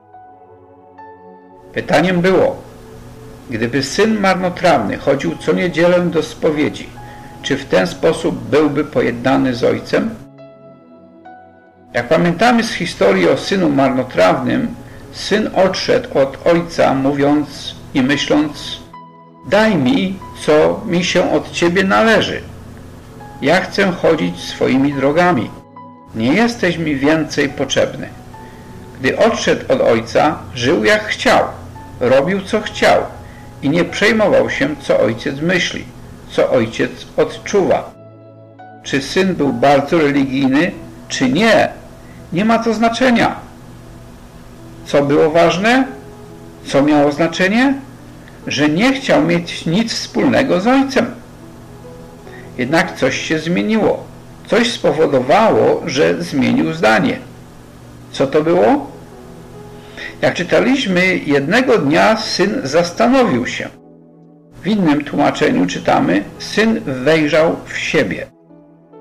Pytaniem było: gdyby syn marnotrawny chodził co niedzielę do spowiedzi, czy w ten sposób byłby pojednany z ojcem? Jak pamiętamy z historii o synu marnotrawnym, syn odszedł od ojca, mówiąc i myśląc: daj mi, co mi się od ciebie należy. Ja chcę chodzić swoimi drogami. Nie jesteś mi więcej potrzebny. Gdy odszedł od ojca, żył jak chciał, robił co chciał i nie przejmował się, co ojciec myśli, co ojciec odczuwa. Czy syn był bardzo religijny, czy nie, nie ma to znaczenia. Co było ważne? Co miało znaczenie? Że nie chciał mieć nic wspólnego z ojcem. Jednak coś się zmieniło. Coś spowodowało, że zmienił zdanie. Co to było? Jak czytaliśmy, jednego dnia syn zastanowił się. W innym tłumaczeniu czytamy: syn wejrzał w siebie.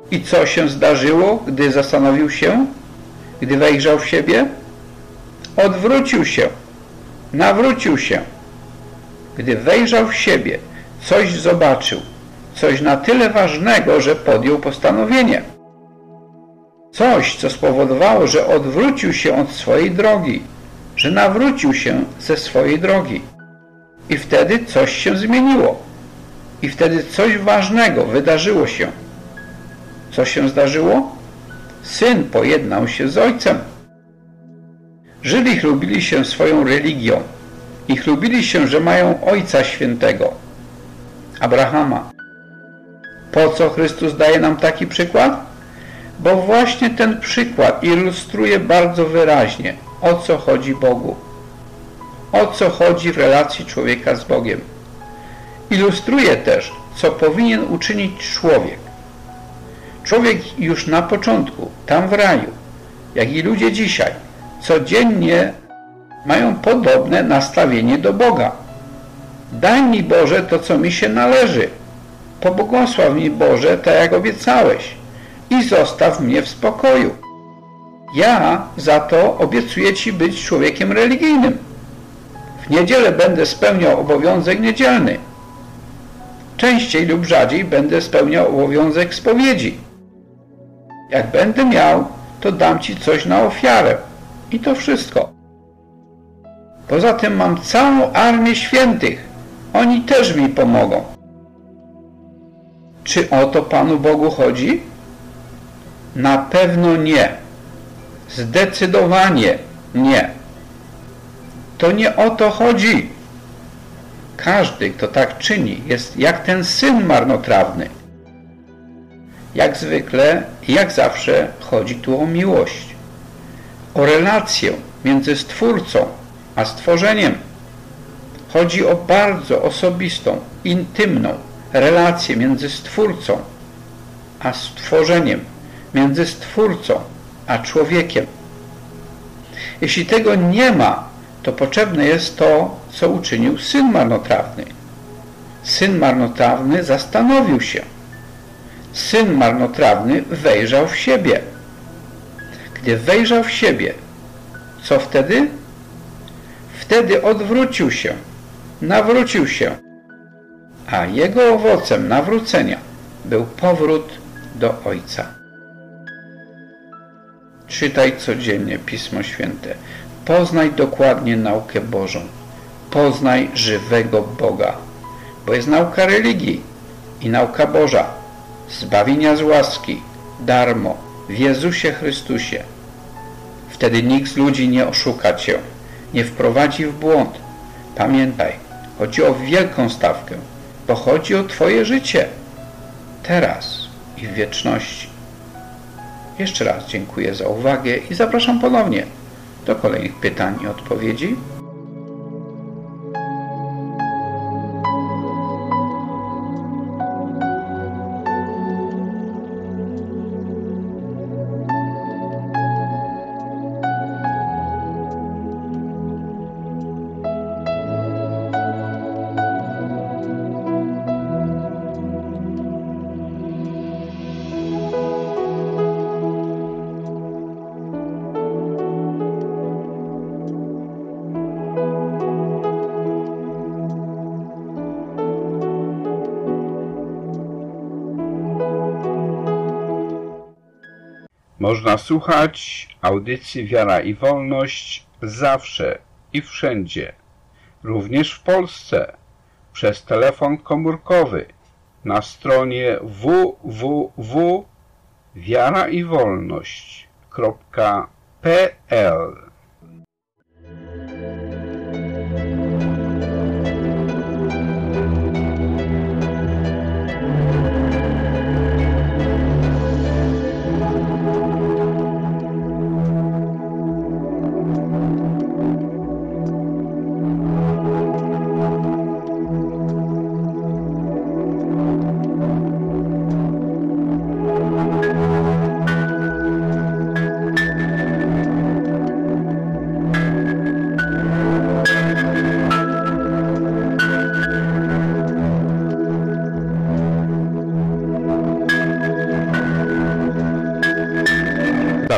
I co się zdarzyło, gdy zastanowił się, gdy wejrzał w siebie? Odwrócił się, nawrócił się. Gdy wejrzał w siebie, coś zobaczył, coś na tyle ważnego, że podjął postanowienie. Coś, co spowodowało, że odwrócił się od swojej drogi, że nawrócił się ze swojej drogi. I wtedy coś się zmieniło. I wtedy coś ważnego wydarzyło się. Co się zdarzyło? Syn pojednał się z ojcem. Żydzi chlubili się swoją religią i chlubili się, że mają Ojca Świętego, Abrahama. Po co Chrystus daje nam taki przykład? Bo właśnie ten przykład ilustruje bardzo wyraźnie, o co chodzi Bogu. O co chodzi w relacji człowieka z Bogiem. Ilustruje też, co powinien uczynić człowiek. Człowiek już na początku, tam w raju, jak i ludzie dzisiaj, codziennie mają podobne nastawienie do Boga. Daj mi, Boże, to, co mi się należy. Pobłogosław mi, Boże, tak jak obiecałeś i zostaw mnie w spokoju. Ja za to obiecuję Ci być człowiekiem religijnym. W niedzielę będę spełniał obowiązek niedzielny. Częściej lub rzadziej będę spełniał obowiązek spowiedzi. Jak będę miał, to dam Ci coś na ofiarę. I to wszystko. Poza tym mam całą armię świętych. Oni też mi pomogą. Czy o to Panu Bogu chodzi? Na pewno nie. Zdecydowanie nie. To nie o to chodzi. Każdy, kto tak czyni, jest jak ten syn marnotrawny. Jak zwykle i jak zawsze chodzi tu o miłość. O relację między Stwórcą a stworzeniem. Chodzi o bardzo osobistą, intymną relację między Stwórcą a stworzeniem, między Stwórcą a człowiekiem. Jeśli tego nie ma, to potrzebne jest to, co uczynił syn marnotrawny. Syn marnotrawny zastanowił się. Syn marnotrawny wejrzał w siebie. Gdy wejrzał w siebie, co wtedy? Wtedy odwrócił się, nawrócił się, a jego owocem nawrócenia był powrót do Ojca. Czytaj codziennie Pismo Święte. Poznaj dokładnie naukę Bożą. Poznaj żywego Boga, bo jest nauka religii i nauka Boża, zbawienia z łaski, darmo, w Jezusie Chrystusie. Wtedy nikt z ludzi nie oszuka Cię, nie wprowadzi w błąd. Pamiętaj, chodzi o wielką stawkę, bo chodzi o Twoje życie, teraz i w wieczności. Jeszcze raz dziękuję za uwagę i zapraszam ponownie do kolejnych pytań i odpowiedzi. Można słuchać audycji Wiara i Wolność zawsze i wszędzie, również w Polsce, przez telefon komórkowy na stronie www.wiaraiwolność.pl.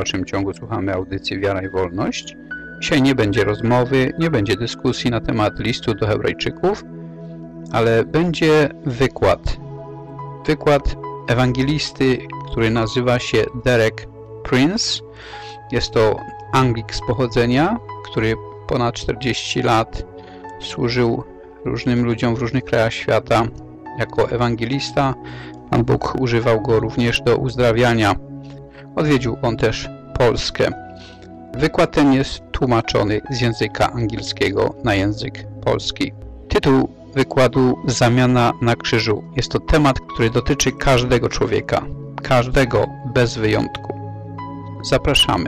dalszym ciągu słuchamy audycji Wiara i Wolność. Dzisiaj nie będzie rozmowy, nie będzie dyskusji na temat listu do Hebrajczyków, ale będzie wykład. Wykład ewangelisty, który nazywa się Derek Prince. Jest to Anglik z pochodzenia, który ponad 40 lat służył różnym ludziom w różnych krajach świata jako ewangelista. Pan Bóg używał go również do uzdrawiania. Odwiedził on też Polskę. Wykład ten jest tłumaczony z języka angielskiego na język polski. Tytuł wykładu Zamiana na krzyżu. Jest to temat, który dotyczy każdego człowieka. Każdego bez wyjątku. Zapraszamy.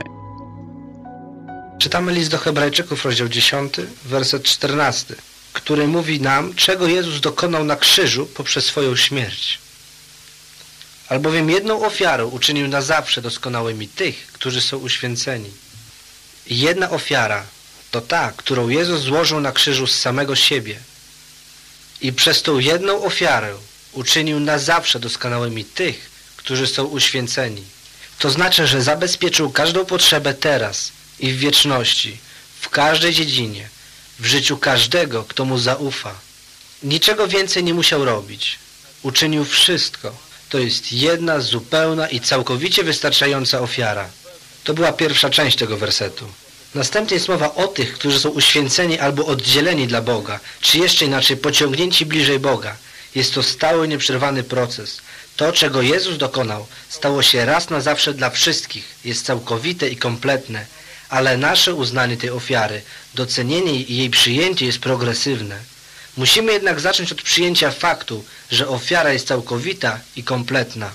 Czytamy list do Hebrajczyków, rozdział 10, werset 14, który mówi nam, czego Jezus dokonał na krzyżu poprzez swoją śmierć. Albowiem jedną ofiarą uczynił na zawsze doskonałymi tych, którzy są uświęceni. I jedna ofiara to ta, którą Jezus złożył na krzyżu z samego siebie. I przez tą jedną ofiarę uczynił na zawsze doskonałymi tych, którzy są uświęceni. To znaczy, że zabezpieczył każdą potrzebę teraz i w wieczności, w każdej dziedzinie, w życiu każdego, kto mu zaufa. Niczego więcej nie musiał robić. Uczynił wszystko. To jest jedna, zupełna i całkowicie wystarczająca ofiara. To była pierwsza część tego wersetu. Następnie jest mowa o tych, którzy są uświęceni albo oddzieleni dla Boga, czy jeszcze inaczej pociągnięci bliżej Boga. Jest to stały, nieprzerwany proces. To, czego Jezus dokonał, stało się raz na zawsze dla wszystkich. Jest całkowite i kompletne, ale nasze uznanie tej ofiary, docenienie i jej przyjęcie jest progresywne. Musimy jednak zacząć od przyjęcia faktu, że ofiara jest całkowita i kompletna.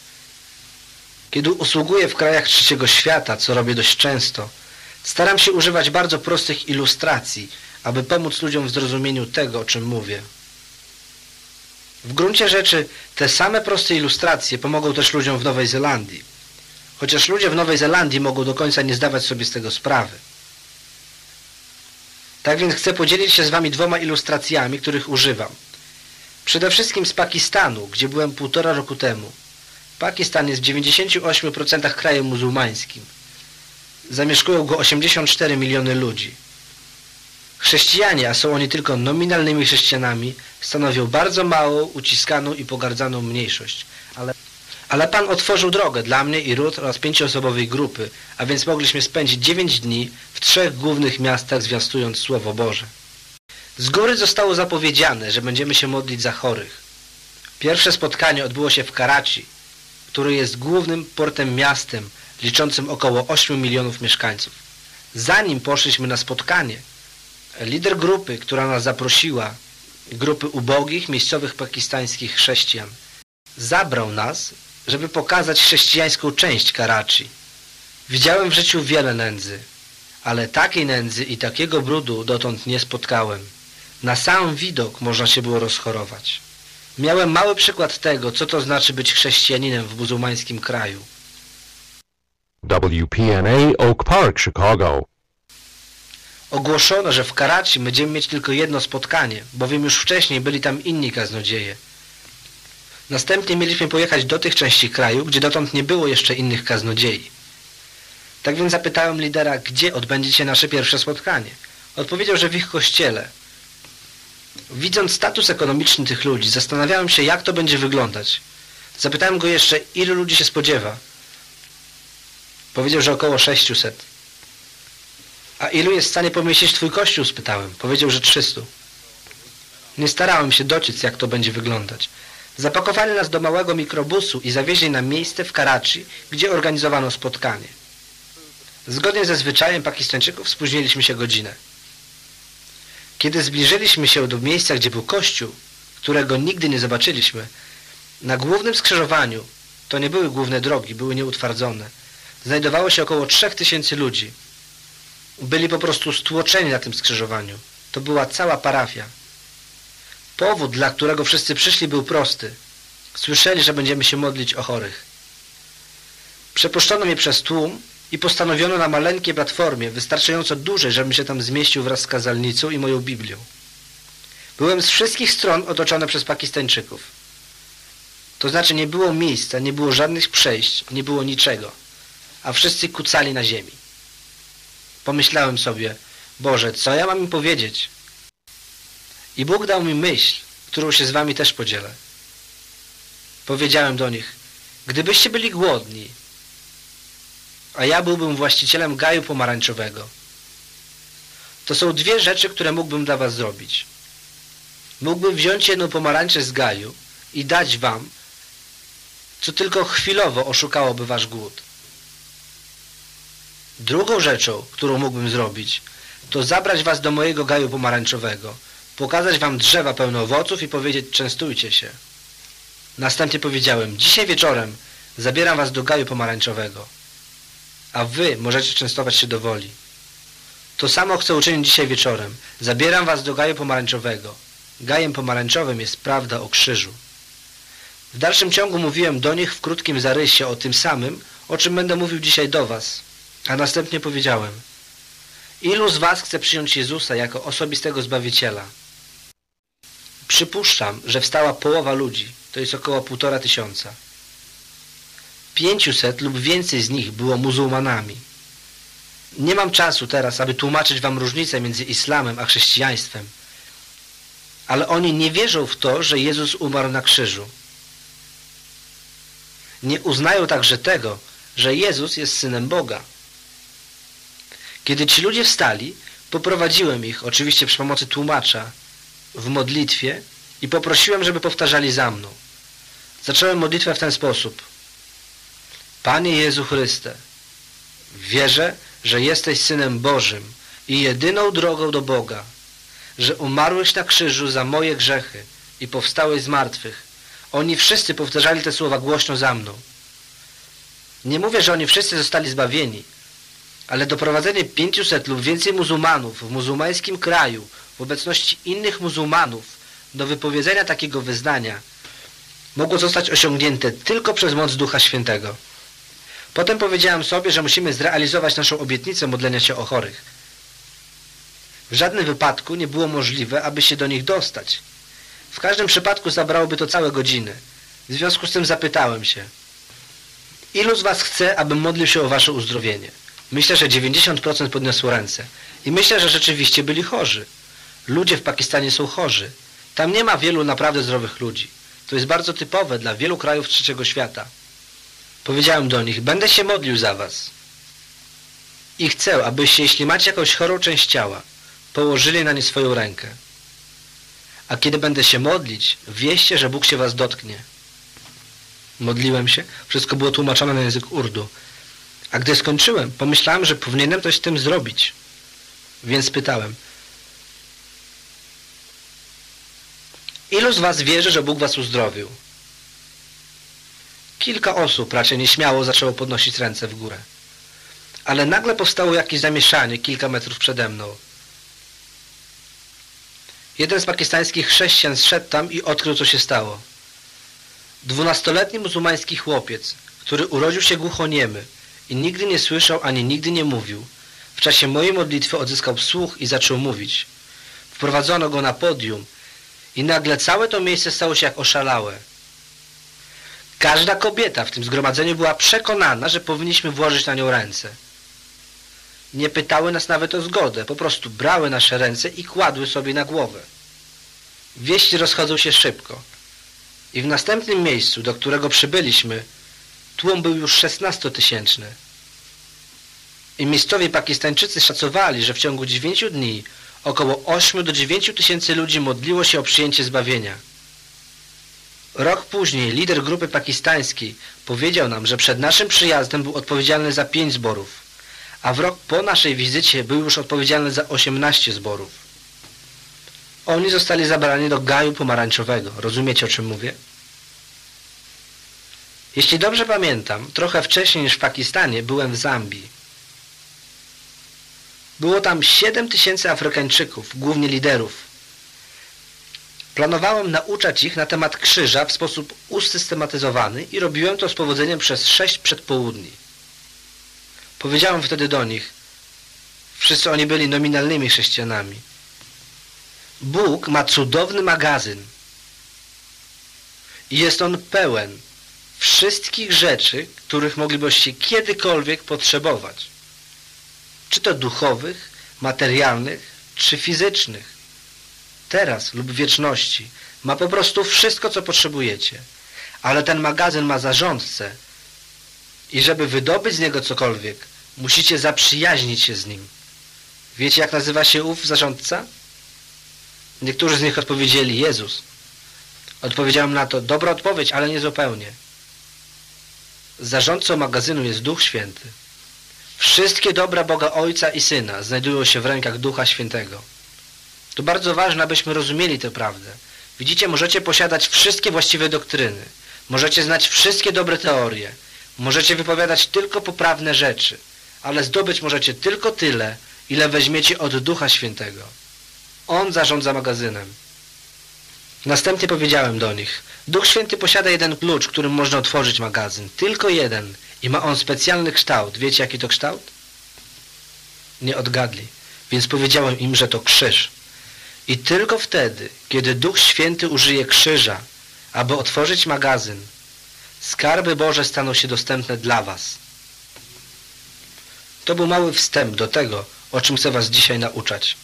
Kiedy usługuję w krajach trzeciego świata, co robię dość często, staram się używać bardzo prostych ilustracji, aby pomóc ludziom w zrozumieniu tego, o czym mówię. W gruncie rzeczy te same proste ilustracje pomogą też ludziom w Nowej Zelandii, chociaż ludzie w Nowej Zelandii mogą do końca nie zdawać sobie z tego sprawy. Tak więc chcę podzielić się z wami dwoma ilustracjami, których używam. Przede wszystkim z Pakistanu, gdzie byłem 1,5 roku temu. Pakistan jest w 98% krajem muzułmańskim. Zamieszkują go 84 miliony ludzi. Chrześcijanie, a są oni tylko nominalnymi chrześcijanami, stanowią bardzo małą, uciskaną i pogardzaną mniejszość. Ale Pan otworzył drogę dla mnie i Ruth oraz 5-osobowej grupy, a więc mogliśmy spędzić 9 dni w 3 głównych miastach, zwiastując Słowo Boże. Z góry zostało zapowiedziane, że będziemy się modlić za chorych. Pierwsze spotkanie odbyło się w Karachi, który jest głównym portem miastem, liczącym około 8 milionów mieszkańców. Zanim poszliśmy na spotkanie, lider grupy, która nas zaprosiła, grupy ubogich, miejscowych pakistańskich chrześcijan, zabrał nas, żeby pokazać chrześcijańską część Karachi. Widziałem w życiu wiele nędzy, ale takiej nędzy i takiego brudu dotąd nie spotkałem. Na sam widok można się było rozchorować. Miałem mały przykład tego, co to znaczy być chrześcijaninem w muzułmańskim kraju. WPNA Oak Park, Chicago. Ogłoszono, że w Karachi będziemy mieć tylko jedno spotkanie, bowiem już wcześniej byli tam inni kaznodzieje. Następnie mieliśmy pojechać do tych części kraju, gdzie dotąd nie było jeszcze innych kaznodziei. Tak więc zapytałem lidera, gdzie odbędzie się nasze pierwsze spotkanie. Odpowiedział, że w ich kościele. Widząc status ekonomiczny tych ludzi, zastanawiałem się, jak to będzie wyglądać. Zapytałem go jeszcze, ilu ludzi się spodziewa. Powiedział, że około 600. A ilu jest w stanie pomieścić twój kościół? Spytałem. Powiedział, że 300. Nie starałem się dociec, jak to będzie wyglądać. Zapakowali nas do małego mikrobusu i zawieźli na miejsce w Karachi, gdzie organizowano spotkanie. Zgodnie ze zwyczajem Pakistańczyków spóźniliśmy się godzinę. Kiedy zbliżyliśmy się do miejsca, gdzie był kościół, którego nigdy nie zobaczyliśmy, na głównym skrzyżowaniu, to nie były główne drogi, były nieutwardzone, znajdowało się około 3000 ludzi. Byli po prostu stłoczeni na tym skrzyżowaniu. To była cała parafia. Powód, dla którego wszyscy przyszli, był prosty. Słyszeli, że będziemy się modlić o chorych. Przepuszczono mnie przez tłum i postanowiono na maleńkiej platformie, wystarczająco dużej, żebym się tam zmieścił wraz z kazalnicą i moją Biblią. Byłem z wszystkich stron otoczony przez Pakistańczyków. To znaczy nie było miejsca, nie było żadnych przejść, nie było niczego. a wszyscy kucali na ziemi. Pomyślałem sobie, Boże, co ja mam im powiedzieć? I Bóg dał mi myśl, którą się z wami też podzielę. Powiedziałem do nich, gdybyście byli głodni, a ja byłbym właścicielem gaju pomarańczowego, to są dwie rzeczy, które mógłbym dla was zrobić. Mógłbym wziąć jedną pomarańczę z gaju i dać wam, co tylko chwilowo oszukałoby wasz głód. Drugą rzeczą, którą mógłbym zrobić, to zabrać was do mojego gaju pomarańczowego, pokazać wam drzewa pełne owoców i powiedzieć, częstujcie się. Następnie powiedziałem, dzisiaj wieczorem zabieram was do gaju pomarańczowego, a wy możecie częstować się do woli. To samo chcę uczynić dzisiaj wieczorem. Zabieram was do gaju pomarańczowego. Gajem pomarańczowym jest prawda o krzyżu. W dalszym ciągu mówiłem do nich w krótkim zarysie o tym samym, o czym będę mówił dzisiaj do was. A następnie powiedziałem, ilu z was chce przyjąć Jezusa jako osobistego Zbawiciela? Przypuszczam, że wstała połowa ludzi, to jest około 1500. 500 lub więcej z nich było muzułmanami. Nie mam czasu teraz, aby tłumaczyć wam różnicę między islamem a chrześcijaństwem, ale oni nie wierzą w to, że Jezus umarł na krzyżu. Nie uznają także tego, że Jezus jest Synem Boga. Kiedy ci ludzie wstali, poprowadziłem ich, oczywiście przy pomocy tłumacza, w modlitwie i poprosiłem, żeby powtarzali za mną. Zacząłem modlitwę w ten sposób. Panie Jezu Chryste, wierzę, że jesteś Synem Bożym i jedyną drogą do Boga, że umarłeś na krzyżu za moje grzechy i powstałeś z martwych. Oni wszyscy powtarzali te słowa głośno za mną. Nie mówię, że oni wszyscy zostali zbawieni, ale doprowadzenie 500 lub więcej muzułmanów w muzułmańskim kraju w obecności innych muzułmanów do wypowiedzenia takiego wyznania mogło zostać osiągnięte tylko przez moc Ducha Świętego. Potem powiedziałem sobie, że musimy zrealizować naszą obietnicę modlenia się o chorych. W żadnym wypadku nie było możliwe, aby się do nich dostać. W każdym przypadku zabrałoby to całe godziny. W związku z tym zapytałem się, ilu z was chce, abym modlił się o wasze uzdrowienie? Myślę, że 90% podniosło ręce. I myślę, że rzeczywiście byli chorzy. Ludzie w Pakistanie są chorzy. Tam nie ma wielu naprawdę zdrowych ludzi. To jest bardzo typowe dla wielu krajów trzeciego świata. Powiedziałem do nich, będę się modlił za was. I chcę, abyście, jeśli macie jakąś chorą część ciała, położyli na nie swoją rękę. A kiedy będę się modlić, wieście, że Bóg się was dotknie. Modliłem się, wszystko było tłumaczone na język urdu. A gdy skończyłem, pomyślałem, że powinienem coś z tym zrobić. Więc pytałem, ilu z was wierzy, że Bóg was uzdrowił? Kilka osób raczej nieśmiało zaczęło podnosić ręce w górę. Ale nagle powstało jakieś zamieszanie kilka metrów przede mną. Jeden z pakistańskich chrześcijan zszedł tam i odkrył, co się stało. 12-letni muzułmański chłopiec, który urodził się głuchoniemy i nigdy nie słyszał ani nigdy nie mówił, w czasie mojej modlitwy odzyskał słuch i zaczął mówić. Wprowadzono go na podium i nagle całe to miejsce stało się jak oszalałe. Każda kobieta w tym zgromadzeniu była przekonana, że powinniśmy włożyć na nią ręce. Nie pytały nas nawet o zgodę, po prostu brały nasze ręce i kładły sobie na głowę. Wieści rozchodzą się szybko. I w następnym miejscu, do którego przybyliśmy, tłum był już 16-tysięczny. I miejscowi Pakistańczycy szacowali, że w ciągu 9 dni około 8 do 9 tysięcy ludzi modliło się o przyjęcie zbawienia. Rok później lider grupy pakistańskiej powiedział nam, że przed naszym przyjazdem był odpowiedzialny za 5 zborów, a w rok po naszej wizycie był już odpowiedzialny za 18 zborów. Oni zostali zabrani do gaju pomarańczowego. Rozumiecie, o czym mówię? Jeśli dobrze pamiętam, trochę wcześniej niż w Pakistanie byłem w Zambii. Było tam 7 tysięcy Afrykańczyków, głównie liderów. Planowałem nauczać ich na temat krzyża w sposób usystematyzowany i robiłem to z powodzeniem przez 6 przedpołudni. Powiedziałem wtedy do nich, wszyscy oni byli nominalnymi chrześcijanami, Bóg ma cudowny magazyn i jest on pełen wszystkich rzeczy, których moglibyście kiedykolwiek potrzebować. Czy to duchowych, materialnych, czy fizycznych. Teraz lub w wieczności ma po prostu wszystko, co potrzebujecie. Ale ten magazyn ma zarządcę i żeby wydobyć z niego cokolwiek, musicie zaprzyjaźnić się z nim. Wiecie, jak nazywa się ów zarządca? Niektórzy z nich odpowiedzieli Jezus. Odpowiedziałem na to, dobra odpowiedź, ale nie zupełnie. Zarządcą magazynu jest Duch Święty. Wszystkie dobra Boga Ojca i Syna znajdują się w rękach Ducha Świętego. To bardzo ważne, abyśmy rozumieli tę prawdę. Widzicie, możecie posiadać wszystkie właściwe doktryny. Możecie znać wszystkie dobre teorie. Możecie wypowiadać tylko poprawne rzeczy. Ale zdobyć możecie tylko tyle, ile weźmiecie od Ducha Świętego. On zarządza magazynem. Następnie powiedziałem do nich, Duch Święty posiada jeden klucz, którym można otworzyć magazyn. Tylko jeden. I ma on specjalny kształt. Wiecie, jaki to kształt? Nie odgadli. Więc powiedziałem im, że to krzyż. I tylko wtedy, kiedy Duch Święty użyje krzyża, aby otworzyć magazyn, skarby Boże staną się dostępne dla was. To był mały wstęp do tego, o czym chcę was dzisiaj nauczać.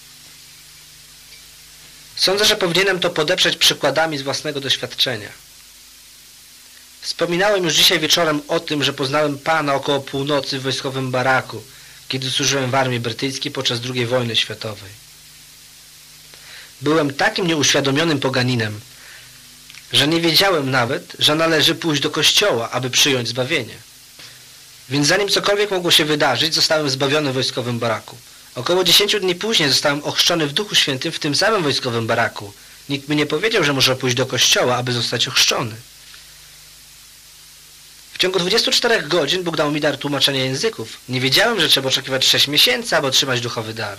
Sądzę, że powinienem to podeprzeć przykładami z własnego doświadczenia. Wspominałem już dzisiaj wieczorem o tym, że poznałem Pana około północy w wojskowym baraku, kiedy służyłem w armii brytyjskiej podczas II wojny światowej. Byłem takim nieuświadomionym poganinem, że nie wiedziałem nawet, że należy pójść do kościoła, aby przyjąć zbawienie. Więc zanim cokolwiek mogło się wydarzyć, zostałem zbawiony w wojskowym baraku. Około 10 dni później zostałem ochrzczony w Duchu Świętym w tym samym wojskowym baraku. Nikt mi nie powiedział, że muszę pójść do kościoła, aby zostać ochrzczony. W ciągu 24 godzin Bóg dał mi dar tłumaczenia języków. Nie wiedziałem, że trzeba oczekiwać 6 miesięcy, aby otrzymać duchowy dar.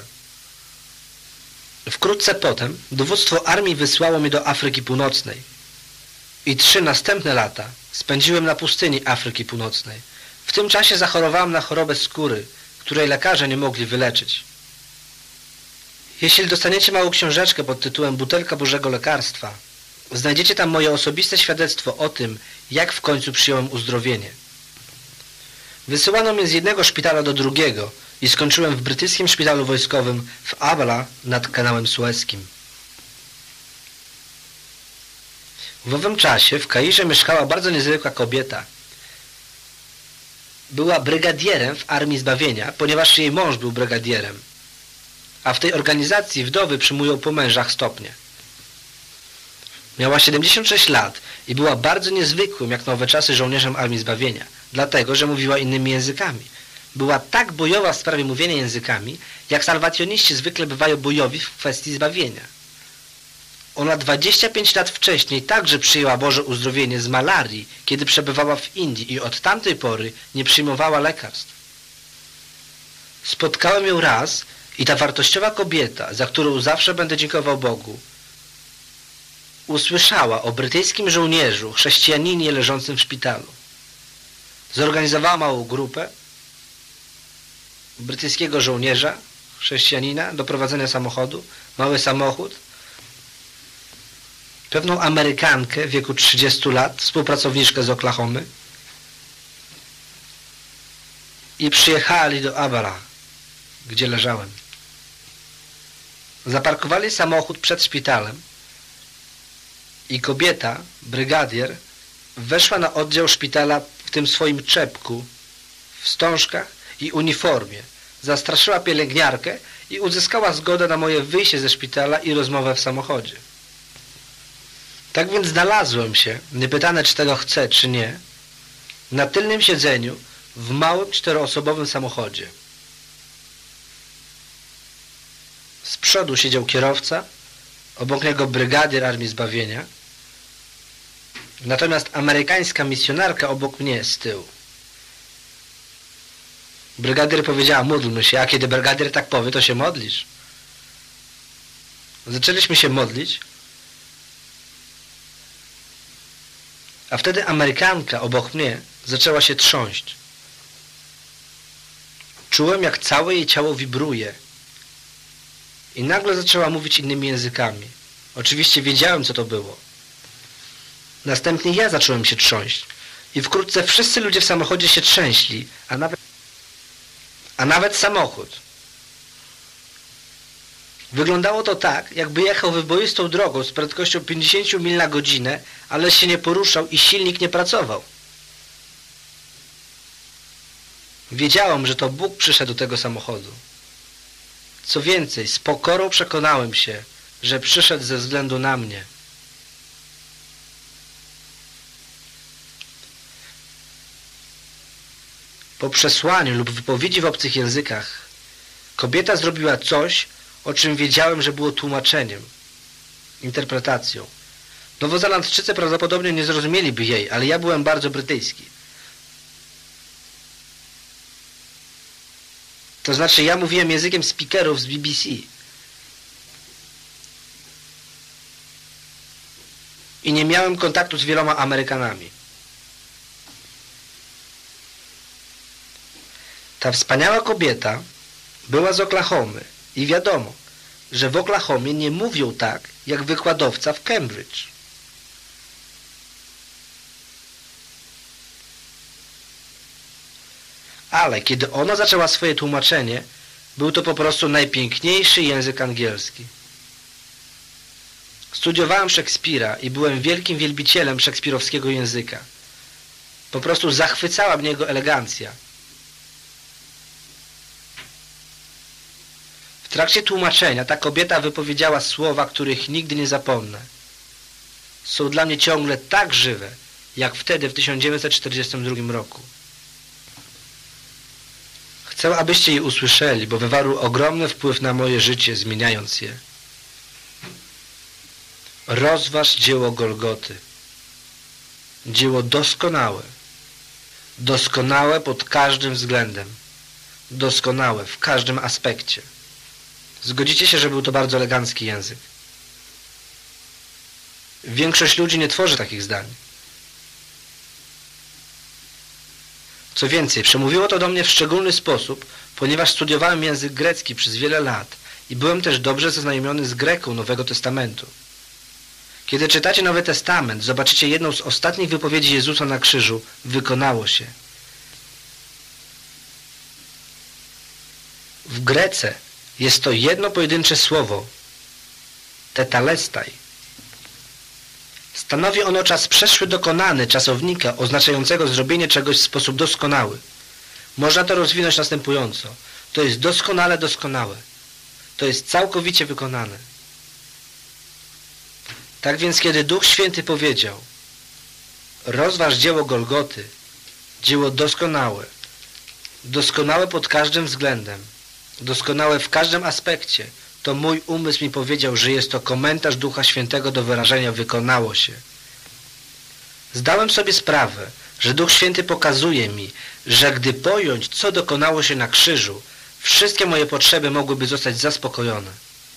Wkrótce potem dowództwo armii wysłało mnie do Afryki Północnej. I 3 następne lata spędziłem na pustyni Afryki Północnej. W tym czasie zachorowałem na chorobę skóry, której lekarze nie mogli wyleczyć. Jeśli dostaniecie małą książeczkę pod tytułem Butelka Bożego Lekarstwa, znajdziecie tam moje osobiste świadectwo o tym, jak w końcu przyjąłem uzdrowienie. Wysyłano mnie z jednego szpitala do drugiego i skończyłem w brytyjskim szpitalu wojskowym w Abala nad kanałem Sueskim. W owym czasie w Kairze mieszkała bardzo niezwykła kobieta. Była brygadierem w Armii Zbawienia, ponieważ jej mąż był brygadierem. A w tej organizacji wdowy przyjmują po mężach stopnie. Miała 76 lat i była bardzo niezwykłym, jak na owe czasy, żołnierzem Armii Zbawienia, dlatego, że mówiła innymi językami. Była tak bojowa w sprawie mówienia językami, jak salwacjoniści zwykle bywają bojowi w kwestii zbawienia. Ona 25 lat wcześniej także przyjęła Boże uzdrowienie z malarii, kiedy przebywała w Indii i od tamtej pory nie przyjmowała lekarstw. Spotkałem ją raz i ta wartościowa kobieta, za którą zawsze będę dziękował Bogu, usłyszała o brytyjskim żołnierzu, chrześcijaninie leżącym w szpitalu. Zorganizowała małą grupę brytyjskiego żołnierza, chrześcijanina, do prowadzenia samochodu, mały samochód, pewną Amerykankę w wieku 30 lat, współpracowniczkę z Oklahomy i przyjechali do Abala, gdzie leżałem. Zaparkowali samochód przed szpitalem i kobieta, brygadier, weszła na oddział szpitala w tym swoim czepku, w wstążkach i uniformie. Zastraszyła pielęgniarkę i uzyskała zgodę na moje wyjście ze szpitala i rozmowę w samochodzie. Tak więc znalazłem się, niepytane czy tego chcę, czy nie, na tylnym siedzeniu w małym 4-osobowym samochodzie. Z przodu siedział kierowca, obok niego brygadier Armii Zbawienia, natomiast amerykańska misjonarka obok mnie z tyłu. Brygadier powiedziała, módlmy się, a kiedy brygadier tak powie, to się modlisz. Zaczęliśmy się modlić, a wtedy Amerykanka obok mnie zaczęła się trząść. Czułem, jak całe jej ciało wibruje. I nagle zaczęła mówić innymi językami. Oczywiście wiedziałem, co to było. Następnie ja zacząłem się trząść. I wkrótce wszyscy ludzie w samochodzie się trzęśli, a nawet samochód. Wyglądało to tak, jakby jechał wyboistą drogą z prędkością 50 mil na godzinę, ale się nie poruszał i silnik nie pracował. Wiedziałem, że to Bóg przyszedł do tego samochodu. Co więcej, z pokorą przekonałem się, że przyszedł ze względu na mnie. Po przesłaniu lub wypowiedzi w obcych językach kobieta zrobiła coś, o czym wiedziałem, że było tłumaczeniem, interpretacją. Nowozelandczycy prawdopodobnie nie zrozumieliby jej, ale ja byłem bardzo brytyjski. To znaczy, ja mówiłem językiem speakerów z BBC. I nie miałem kontaktu z wieloma Amerykanami. Ta wspaniała kobieta była z Oklahomy i wiadomo, że w Oklahomie nie mówią tak, jak wykładowca w Cambridge. Ale kiedy ona zaczęła swoje tłumaczenie, był to po prostu najpiękniejszy język angielski. Studiowałem Szekspira i byłem wielkim wielbicielem szekspirowskiego języka. Po prostu zachwycała mnie jego elegancja. W trakcie tłumaczenia ta kobieta wypowiedziała słowa, których nigdy nie zapomnę. Są dla mnie ciągle tak żywe, jak wtedy w 1942 roku. Chcę, abyście je usłyszeli, bo wywarły ogromny wpływ na moje życie, zmieniając je. Rozważ dzieło Golgoty. Dzieło doskonałe. Doskonałe pod każdym względem. Doskonałe w każdym aspekcie. Zgodzicie się, że był to bardzo elegancki język. Większość ludzi nie tworzy takich zdań. Co więcej, przemówiło to do mnie w szczególny sposób, ponieważ studiowałem język grecki przez wiele lat i byłem też dobrze zaznajomiony z Greką Nowego Testamentu. Kiedy czytacie Nowy Testament, zobaczycie jedną z ostatnich wypowiedzi Jezusa na krzyżu. Wykonało się. W Grece jest to jedno pojedyncze słowo. Tetelestai. Stanowi ono czas przeszły dokonany czasownika oznaczającego zrobienie czegoś w sposób doskonały. Można to rozwinąć następująco. To jest doskonale doskonałe. To jest całkowicie wykonane. Tak więc, kiedy Duch Święty powiedział: rozważ dzieło Golgoty, dzieło doskonałe, doskonałe pod każdym względem, doskonałe w każdym aspekcie, to mój umysł mi powiedział, że jest to komentarz Ducha Świętego do wyrażenia wykonało się. Zdałem sobie sprawę, że Duch Święty pokazuje mi, że gdy pojąć, co dokonało się na krzyżu, wszystkie moje potrzeby mogłyby zostać zaspokojone.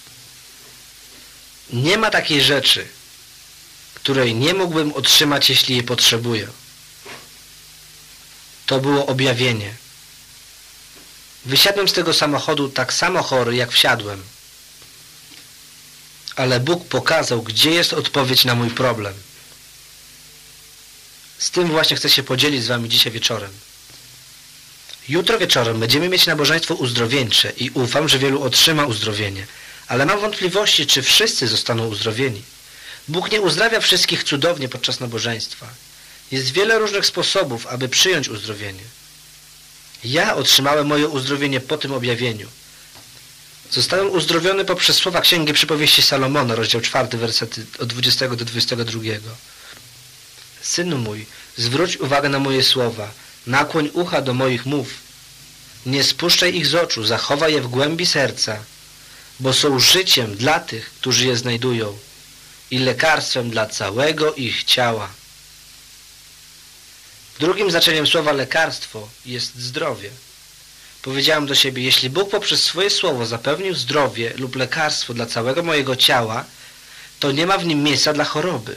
Nie ma takiej rzeczy, której nie mógłbym otrzymać, jeśli jej potrzebuję. To było objawienie. Wysiadłem z tego samochodu tak samo chory, jak wsiadłem. Ale Bóg pokazał, gdzie jest odpowiedź na mój problem. Z tym właśnie chcę się podzielić z wami dzisiaj wieczorem. Jutro wieczorem będziemy mieć nabożeństwo uzdrowieńcze i ufam, że wielu otrzyma uzdrowienie. Ale mam wątpliwości, czy wszyscy zostaną uzdrowieni. Bóg nie uzdrawia wszystkich cudownie podczas nabożeństwa. Jest wiele różnych sposobów, aby przyjąć uzdrowienie. Ja otrzymałem moje uzdrowienie po tym objawieniu. Zostałem uzdrowiony poprzez słowa Księgi Przypowieści Salomona, rozdział 4, wersety od 20 do 22. Synu mój, zwróć uwagę na moje słowa, nakłoń ucha do moich mów. Nie spuszczaj ich z oczu, zachowaj je w głębi serca, bo są życiem dla tych, którzy je znajdują i lekarstwem dla całego ich ciała. Drugim znaczeniem słowa lekarstwo jest zdrowie. Powiedziałem do siebie, jeśli Bóg poprzez swoje słowo zapewnił zdrowie lub lekarstwo dla całego mojego ciała, to nie ma w nim miejsca dla choroby.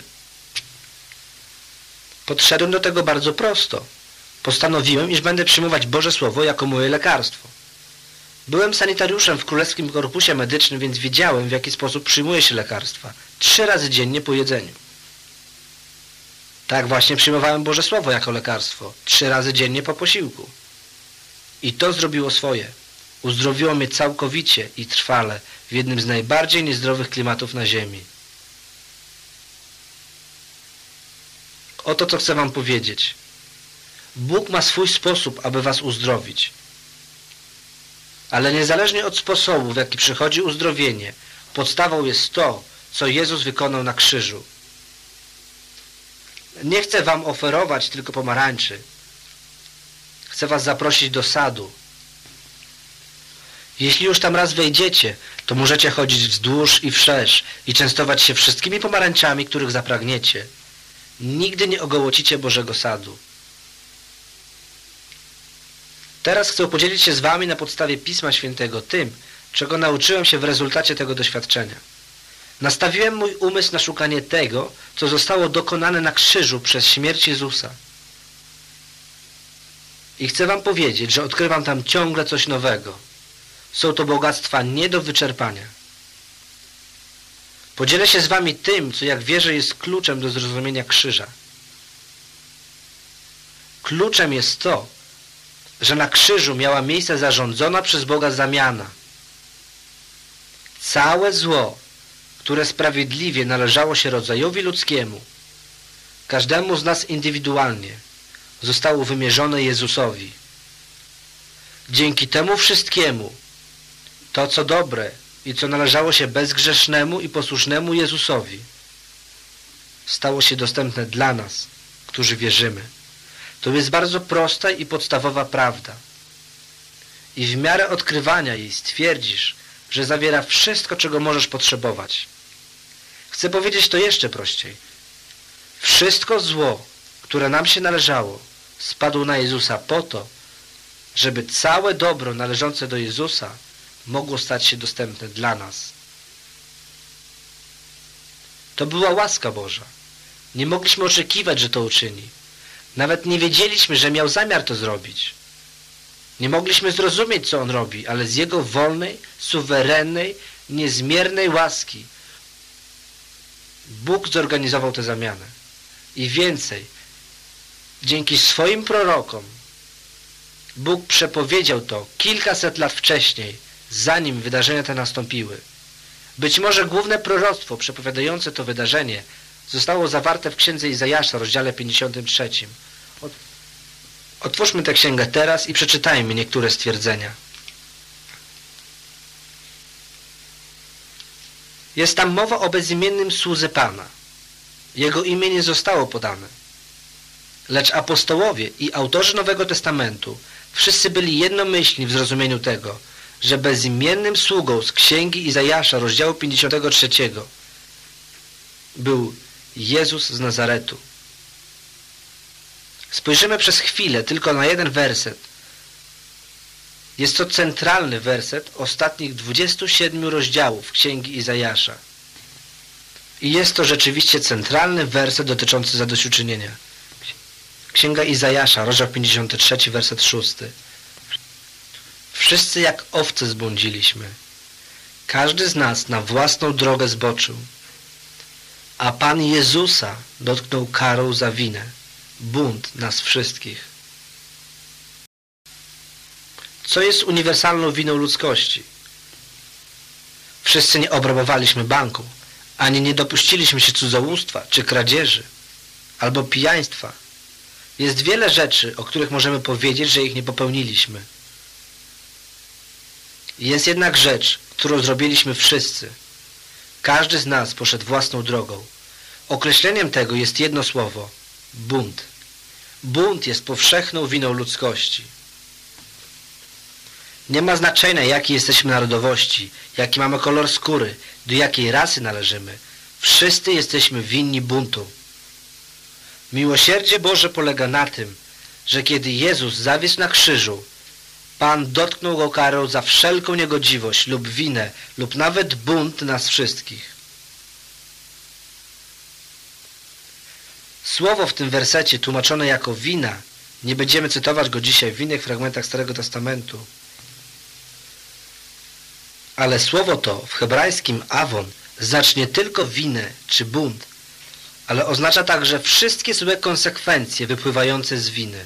Podszedłem do tego bardzo prosto. Postanowiłem, iż będę przyjmować Boże Słowo jako moje lekarstwo. Byłem sanitariuszem w Królewskim Korpusie Medycznym, więc wiedziałem, w jaki sposób przyjmuje się lekarstwa. 3 razy dziennie po jedzeniu. Tak właśnie przyjmowałem Boże Słowo jako lekarstwo, 3 razy dziennie po posiłku. I to zrobiło swoje. Uzdrowiło mnie całkowicie i trwale w jednym z najbardziej niezdrowych klimatów na ziemi. Oto co chcę wam powiedzieć. Bóg ma swój sposób, aby was uzdrowić. Ale niezależnie od sposobu, w jaki przychodzi uzdrowienie, podstawą jest to, co Jezus wykonał na krzyżu. Nie chcę wam oferować tylko pomarańczy. Chcę was zaprosić do sadu. Jeśli już tam raz wejdziecie, to możecie chodzić wzdłuż i wszerz i częstować się wszystkimi pomarańczami, których zapragniecie. Nigdy nie ogołocicie Bożego Sadu. Teraz chcę podzielić się z wami na podstawie Pisma Świętego tym, czego nauczyłem się w rezultacie tego doświadczenia. Nastawiłem mój umysł na szukanie tego, co zostało dokonane na krzyżu przez śmierć Jezusa. I chcę wam powiedzieć, że odkrywam tam ciągle coś nowego. Są to bogactwa nie do wyczerpania. Podzielę się z wami tym, co jak wierzę jest kluczem do zrozumienia krzyża. Kluczem jest to, że na krzyżu miała miejsce zarządzona przez Boga zamiana. Całe zło, które sprawiedliwie należało się rodzajowi ludzkiemu, każdemu z nas indywidualnie, zostało wymierzone Jezusowi. Dzięki temu wszystkiemu, to co dobre i co należało się bezgrzesznemu i posłusznemu Jezusowi, stało się dostępne dla nas, którzy wierzymy. To jest bardzo prosta i podstawowa prawda. I w miarę odkrywania jej stwierdzisz, że zawiera wszystko, czego możesz potrzebować. Chcę powiedzieć to jeszcze prościej. Wszystko zło, które nam się należało, spadło na Jezusa po to, żeby całe dobro należące do Jezusa mogło stać się dostępne dla nas. To była łaska Boża. Nie mogliśmy oczekiwać, że to uczyni. Nawet nie wiedzieliśmy, że miał zamiar to zrobić. Nie mogliśmy zrozumieć, co On robi, ale z Jego wolnej, suwerennej, niezmiernej łaski Bóg zorganizował tę zamianę. I więcej, dzięki swoim prorokom Bóg przepowiedział to kilkaset lat wcześniej, zanim wydarzenia te nastąpiły. Być może główne proroctwo przepowiadające to wydarzenie zostało zawarte w księdze Izajasza, rozdziale 53. Otwórzmy tę księgę teraz i przeczytajmy niektóre stwierdzenia. Jest tam mowa o bezimiennym słudze Pana. Jego imię nie zostało podane. Lecz apostołowie i autorzy Nowego Testamentu wszyscy byli jednomyślni w zrozumieniu tego, że bezimiennym sługą z księgi Izajasza, rozdziału 53 był Jezus z Nazaretu. Spojrzymy przez chwilę tylko na jeden werset. Jest to centralny werset ostatnich 27 rozdziałów księgi Izajasza. I jest to rzeczywiście centralny werset dotyczący zadośćuczynienia. Księga Izajasza, rozdział 53, werset 6. Wszyscy jak owce zbłądziliśmy. Każdy z nas na własną drogę zboczył. A Pan Jezusa dotknął karą za winę, bunt nas wszystkich. Co jest uniwersalną winą ludzkości? Wszyscy nie obrabowaliśmy banku, ani nie dopuściliśmy się cudzołóstwa, czy kradzieży, albo pijaństwa. Jest wiele rzeczy, o których możemy powiedzieć, że ich nie popełniliśmy. Jest jednak rzecz, którą zrobiliśmy wszyscy. Każdy z nas poszedł własną drogą. Określeniem tego jest jedno słowo – bunt. Bunt jest powszechną winą ludzkości. Nie ma znaczenia, jakiej jesteśmy narodowości, jaki mamy kolor skóry, do jakiej rasy należymy. Wszyscy jesteśmy winni buntu. Miłosierdzie Boże polega na tym, że kiedy Jezus zawisł na krzyżu, Pan dotknął Go karą za wszelką niegodziwość lub winę, lub nawet bunt nas wszystkich. Słowo w tym wersecie tłumaczone jako wina, nie będziemy cytować go dzisiaj w innych fragmentach Starego Testamentu, ale słowo to w hebrajskim awon znaczy nie tylko winę czy bunt, ale oznacza także wszystkie złe konsekwencje wypływające z winy.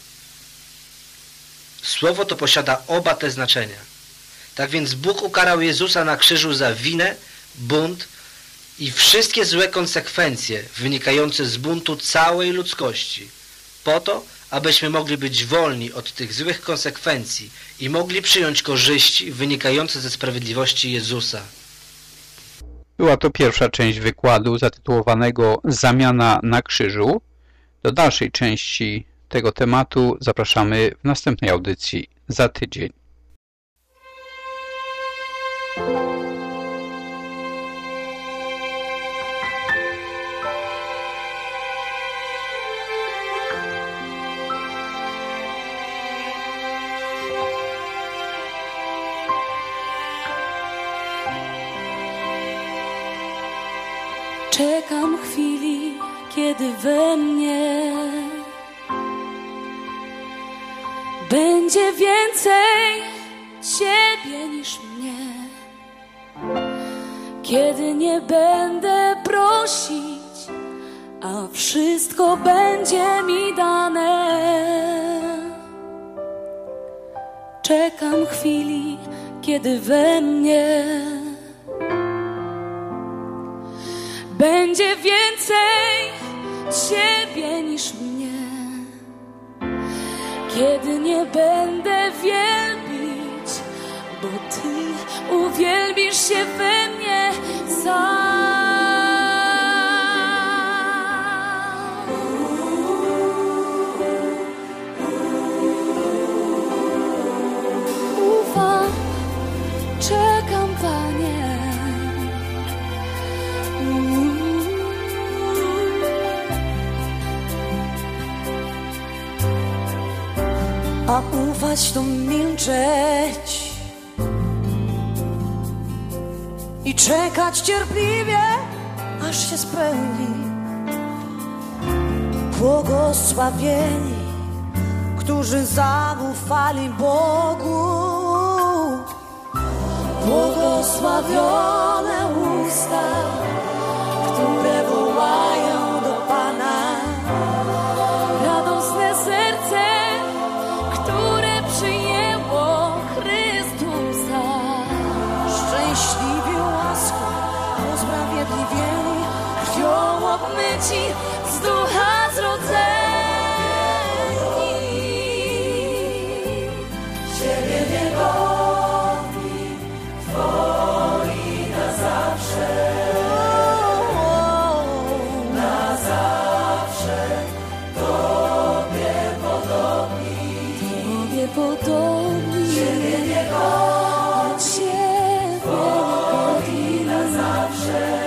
Słowo to posiada oba te znaczenia. Tak więc Bóg ukarał Jezusa na krzyżu za winę, bunt i wszystkie złe konsekwencje wynikające z buntu całej ludzkości, po to, abyśmy mogli być wolni od tych złych konsekwencji i mogli przyjąć korzyści wynikające ze sprawiedliwości Jezusa. Była to pierwsza część wykładu zatytułowanego Zamiana na krzyżu. Do dalszej części tego tematu zapraszamy w następnej audycji za tydzień. Czekam chwili, kiedy we mnie będzie więcej Ciebie niż mnie. Kiedy nie będę prosić, a wszystko będzie mi dane. Czekam chwili, kiedy we mnie będzie więcej Ciebie niż mnie. Kiedy nie będę wielbić, bo Ty uwielbisz się we mnie sam. Ufam, czekam, Panie. A ufać to milczeć i czekać cierpliwie, aż się spełni. Błogosławieni, którzy zaufali Bogu. Błogosławione usta, które wołają do Pana. Radosne serce, które przyjęło Chrystusa. Szczęśliwi łaską, usprawiedliwieni, krwią obmyci, z ducha zrodzeni. Ciebie niegodni, Twoi na zawsze. Na zawsze Tobie podobni. Tobie podobni. Ciebie niegodni, Ciebie niegodni na zawsze.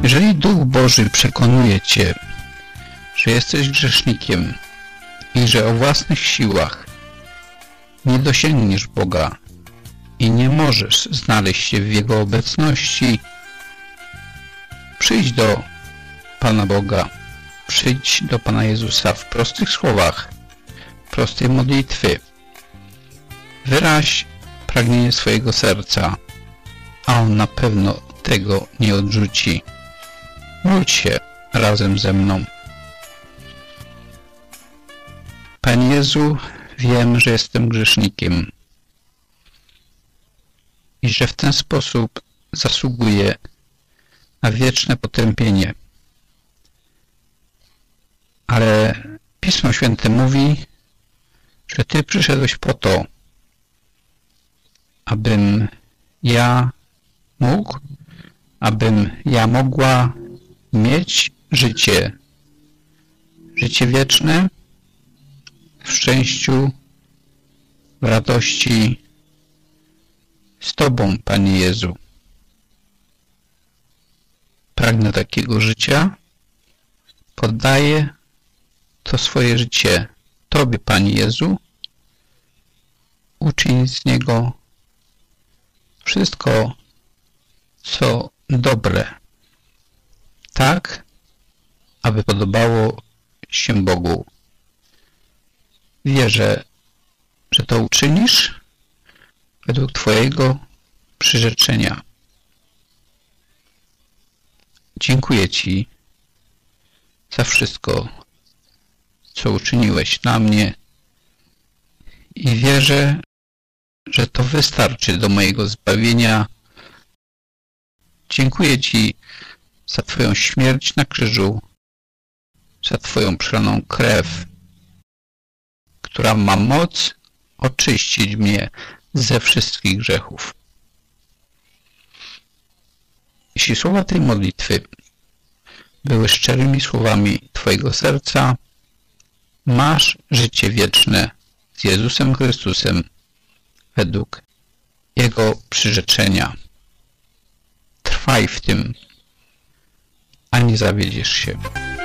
Jeżeli Duch Boży przekonuje Cię, że jesteś grzesznikiem i że o własnych siłach nie dosięgniesz Boga i nie możesz znaleźć się w Jego obecności, przyjdź do Pana Boga, przyjdź do Pana Jezusa w prostych słowach, prostej modlitwy. Wyraź pragnienie swojego serca, a On na pewno tego nie odrzuci. Módl się razem ze mną. Panie Jezu, wiem, że jestem grzesznikiem i że w ten sposób zasługuję na wieczne potępienie. Ale Pismo Święte mówi, że Ty przyszedłeś po to, abym ja mógł, abym ja mogła mieć życie wieczne w szczęściu, w radości z Tobą, Panie Jezu. Pragnę takiego życia, poddaję to swoje życie Tobie, Panie Jezu. Uczyń z niego wszystko, co dobre, tak, aby podobało się Bogu. Wierzę, że to uczynisz według Twojego przyrzeczenia. Dziękuję Ci za wszystko, co uczyniłeś na mnie i wierzę, że to wystarczy do mojego zbawienia. Dziękuję Ci za Twoją śmierć na krzyżu, za Twoją przelaną krew, która ma moc oczyścić mnie ze wszystkich grzechów. Jeśli słowa tej modlitwy były szczerymi słowami Twojego serca, masz życie wieczne z Jezusem Chrystusem według Jego przyrzeczenia. Trwaj w tym, a nie zawiedziesz się.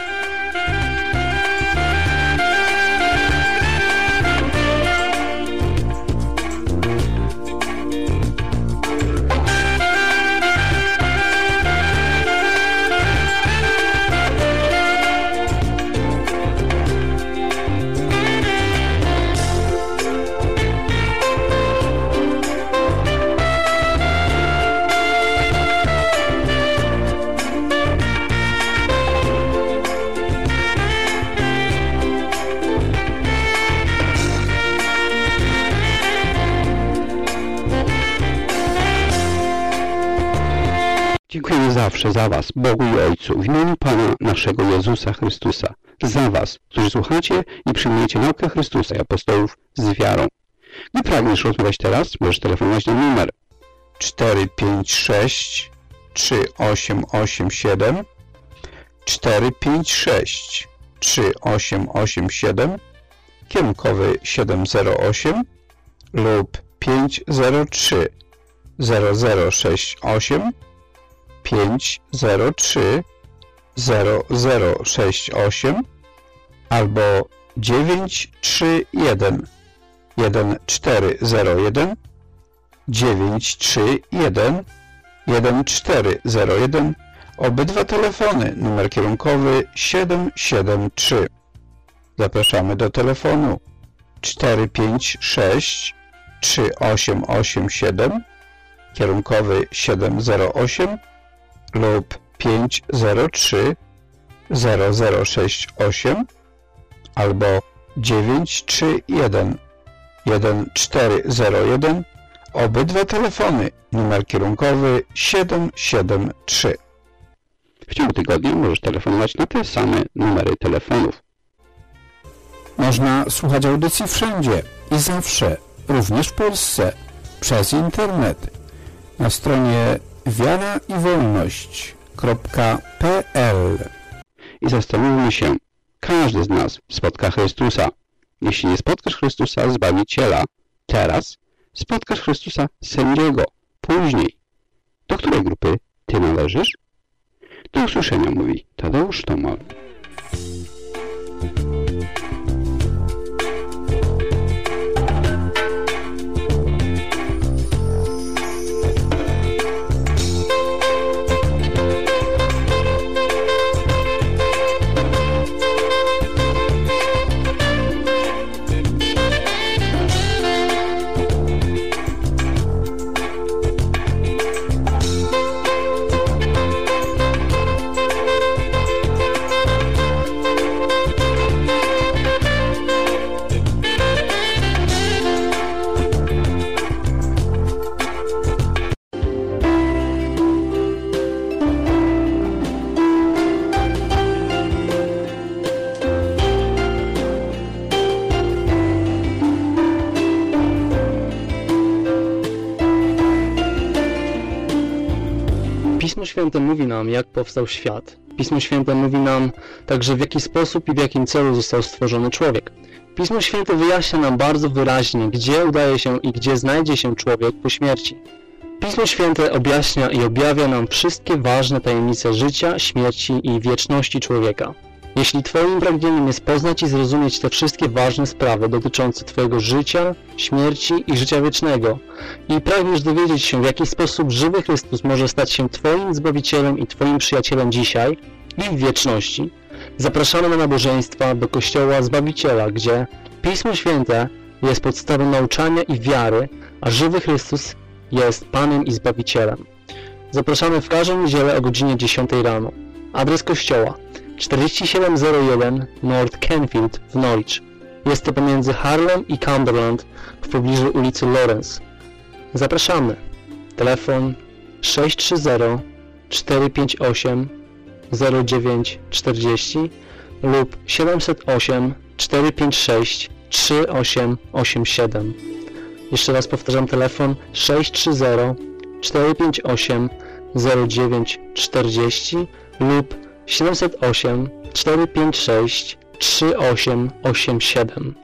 Dziękujemy zawsze za Was, Bogu i Ojcu, w imieniu Pana naszego Jezusa Chrystusa, za Was, którzy słuchacie i przyjmujecie naukę Chrystusa i apostołów z wiarą. Nie pragniesz rozmawiać teraz? Możesz telefonować na numer 456 3887 456 3887 kierunkowy 708 lub 503 0068 503 0068 albo 931 1401 931 1401. Obydwa telefony, numer kierunkowy 773. Zapraszamy do telefonu 456 3887 kierunkowy 708 lub 503 0068 albo 931 1401. Obydwa telefony, numer kierunkowy 773. W ciągu tygodnia możesz telefonować na te same numery telefonów. Można słuchać audycji wszędzie i zawsze, również w Polsce, przez internet. Na stronie wiaraiwolność.pl. I zastanówmy się, każdy z nas spotka Chrystusa. Jeśli nie spotkasz Chrystusa, Zbawiciela, teraz spotkasz Chrystusa, sędziego, później. Do której grupy Ty należysz? Do Do usłyszenia, mówi Tadeusz Tomal. Pismo Święte mówi nam, jak powstał świat. Pismo Święte mówi nam także, w jaki sposób i w jakim celu został stworzony człowiek. Pismo Święte wyjaśnia nam bardzo wyraźnie, gdzie udaje się i gdzie znajdzie się człowiek po śmierci. Pismo Święte objaśnia i objawia nam wszystkie ważne tajemnice życia, śmierci i wieczności człowieka. Jeśli Twoim pragnieniem jest poznać i zrozumieć te wszystkie ważne sprawy dotyczące Twojego życia, śmierci i życia wiecznego i pragniesz dowiedzieć się, w jaki sposób żywy Chrystus może stać się Twoim Zbawicielem i Twoim przyjacielem dzisiaj i w wieczności, zapraszamy na nabożeństwa do Kościoła Zbawiciela, gdzie Pismo Święte jest podstawą nauczania i wiary, a żywy Chrystus jest Panem i Zbawicielem. Zapraszamy w każdą niedzielę o godzinie 10 rano. Adres kościoła 4701 North Canfield w Norwich. Jest to pomiędzy Harlem i Cumberland w pobliżu ulicy Lawrence. Zapraszamy. Telefon 630-458-0940 lub 708-456-3887. Jeszcze raz powtarzam telefon 630-458-0940 lub 708 456 3887.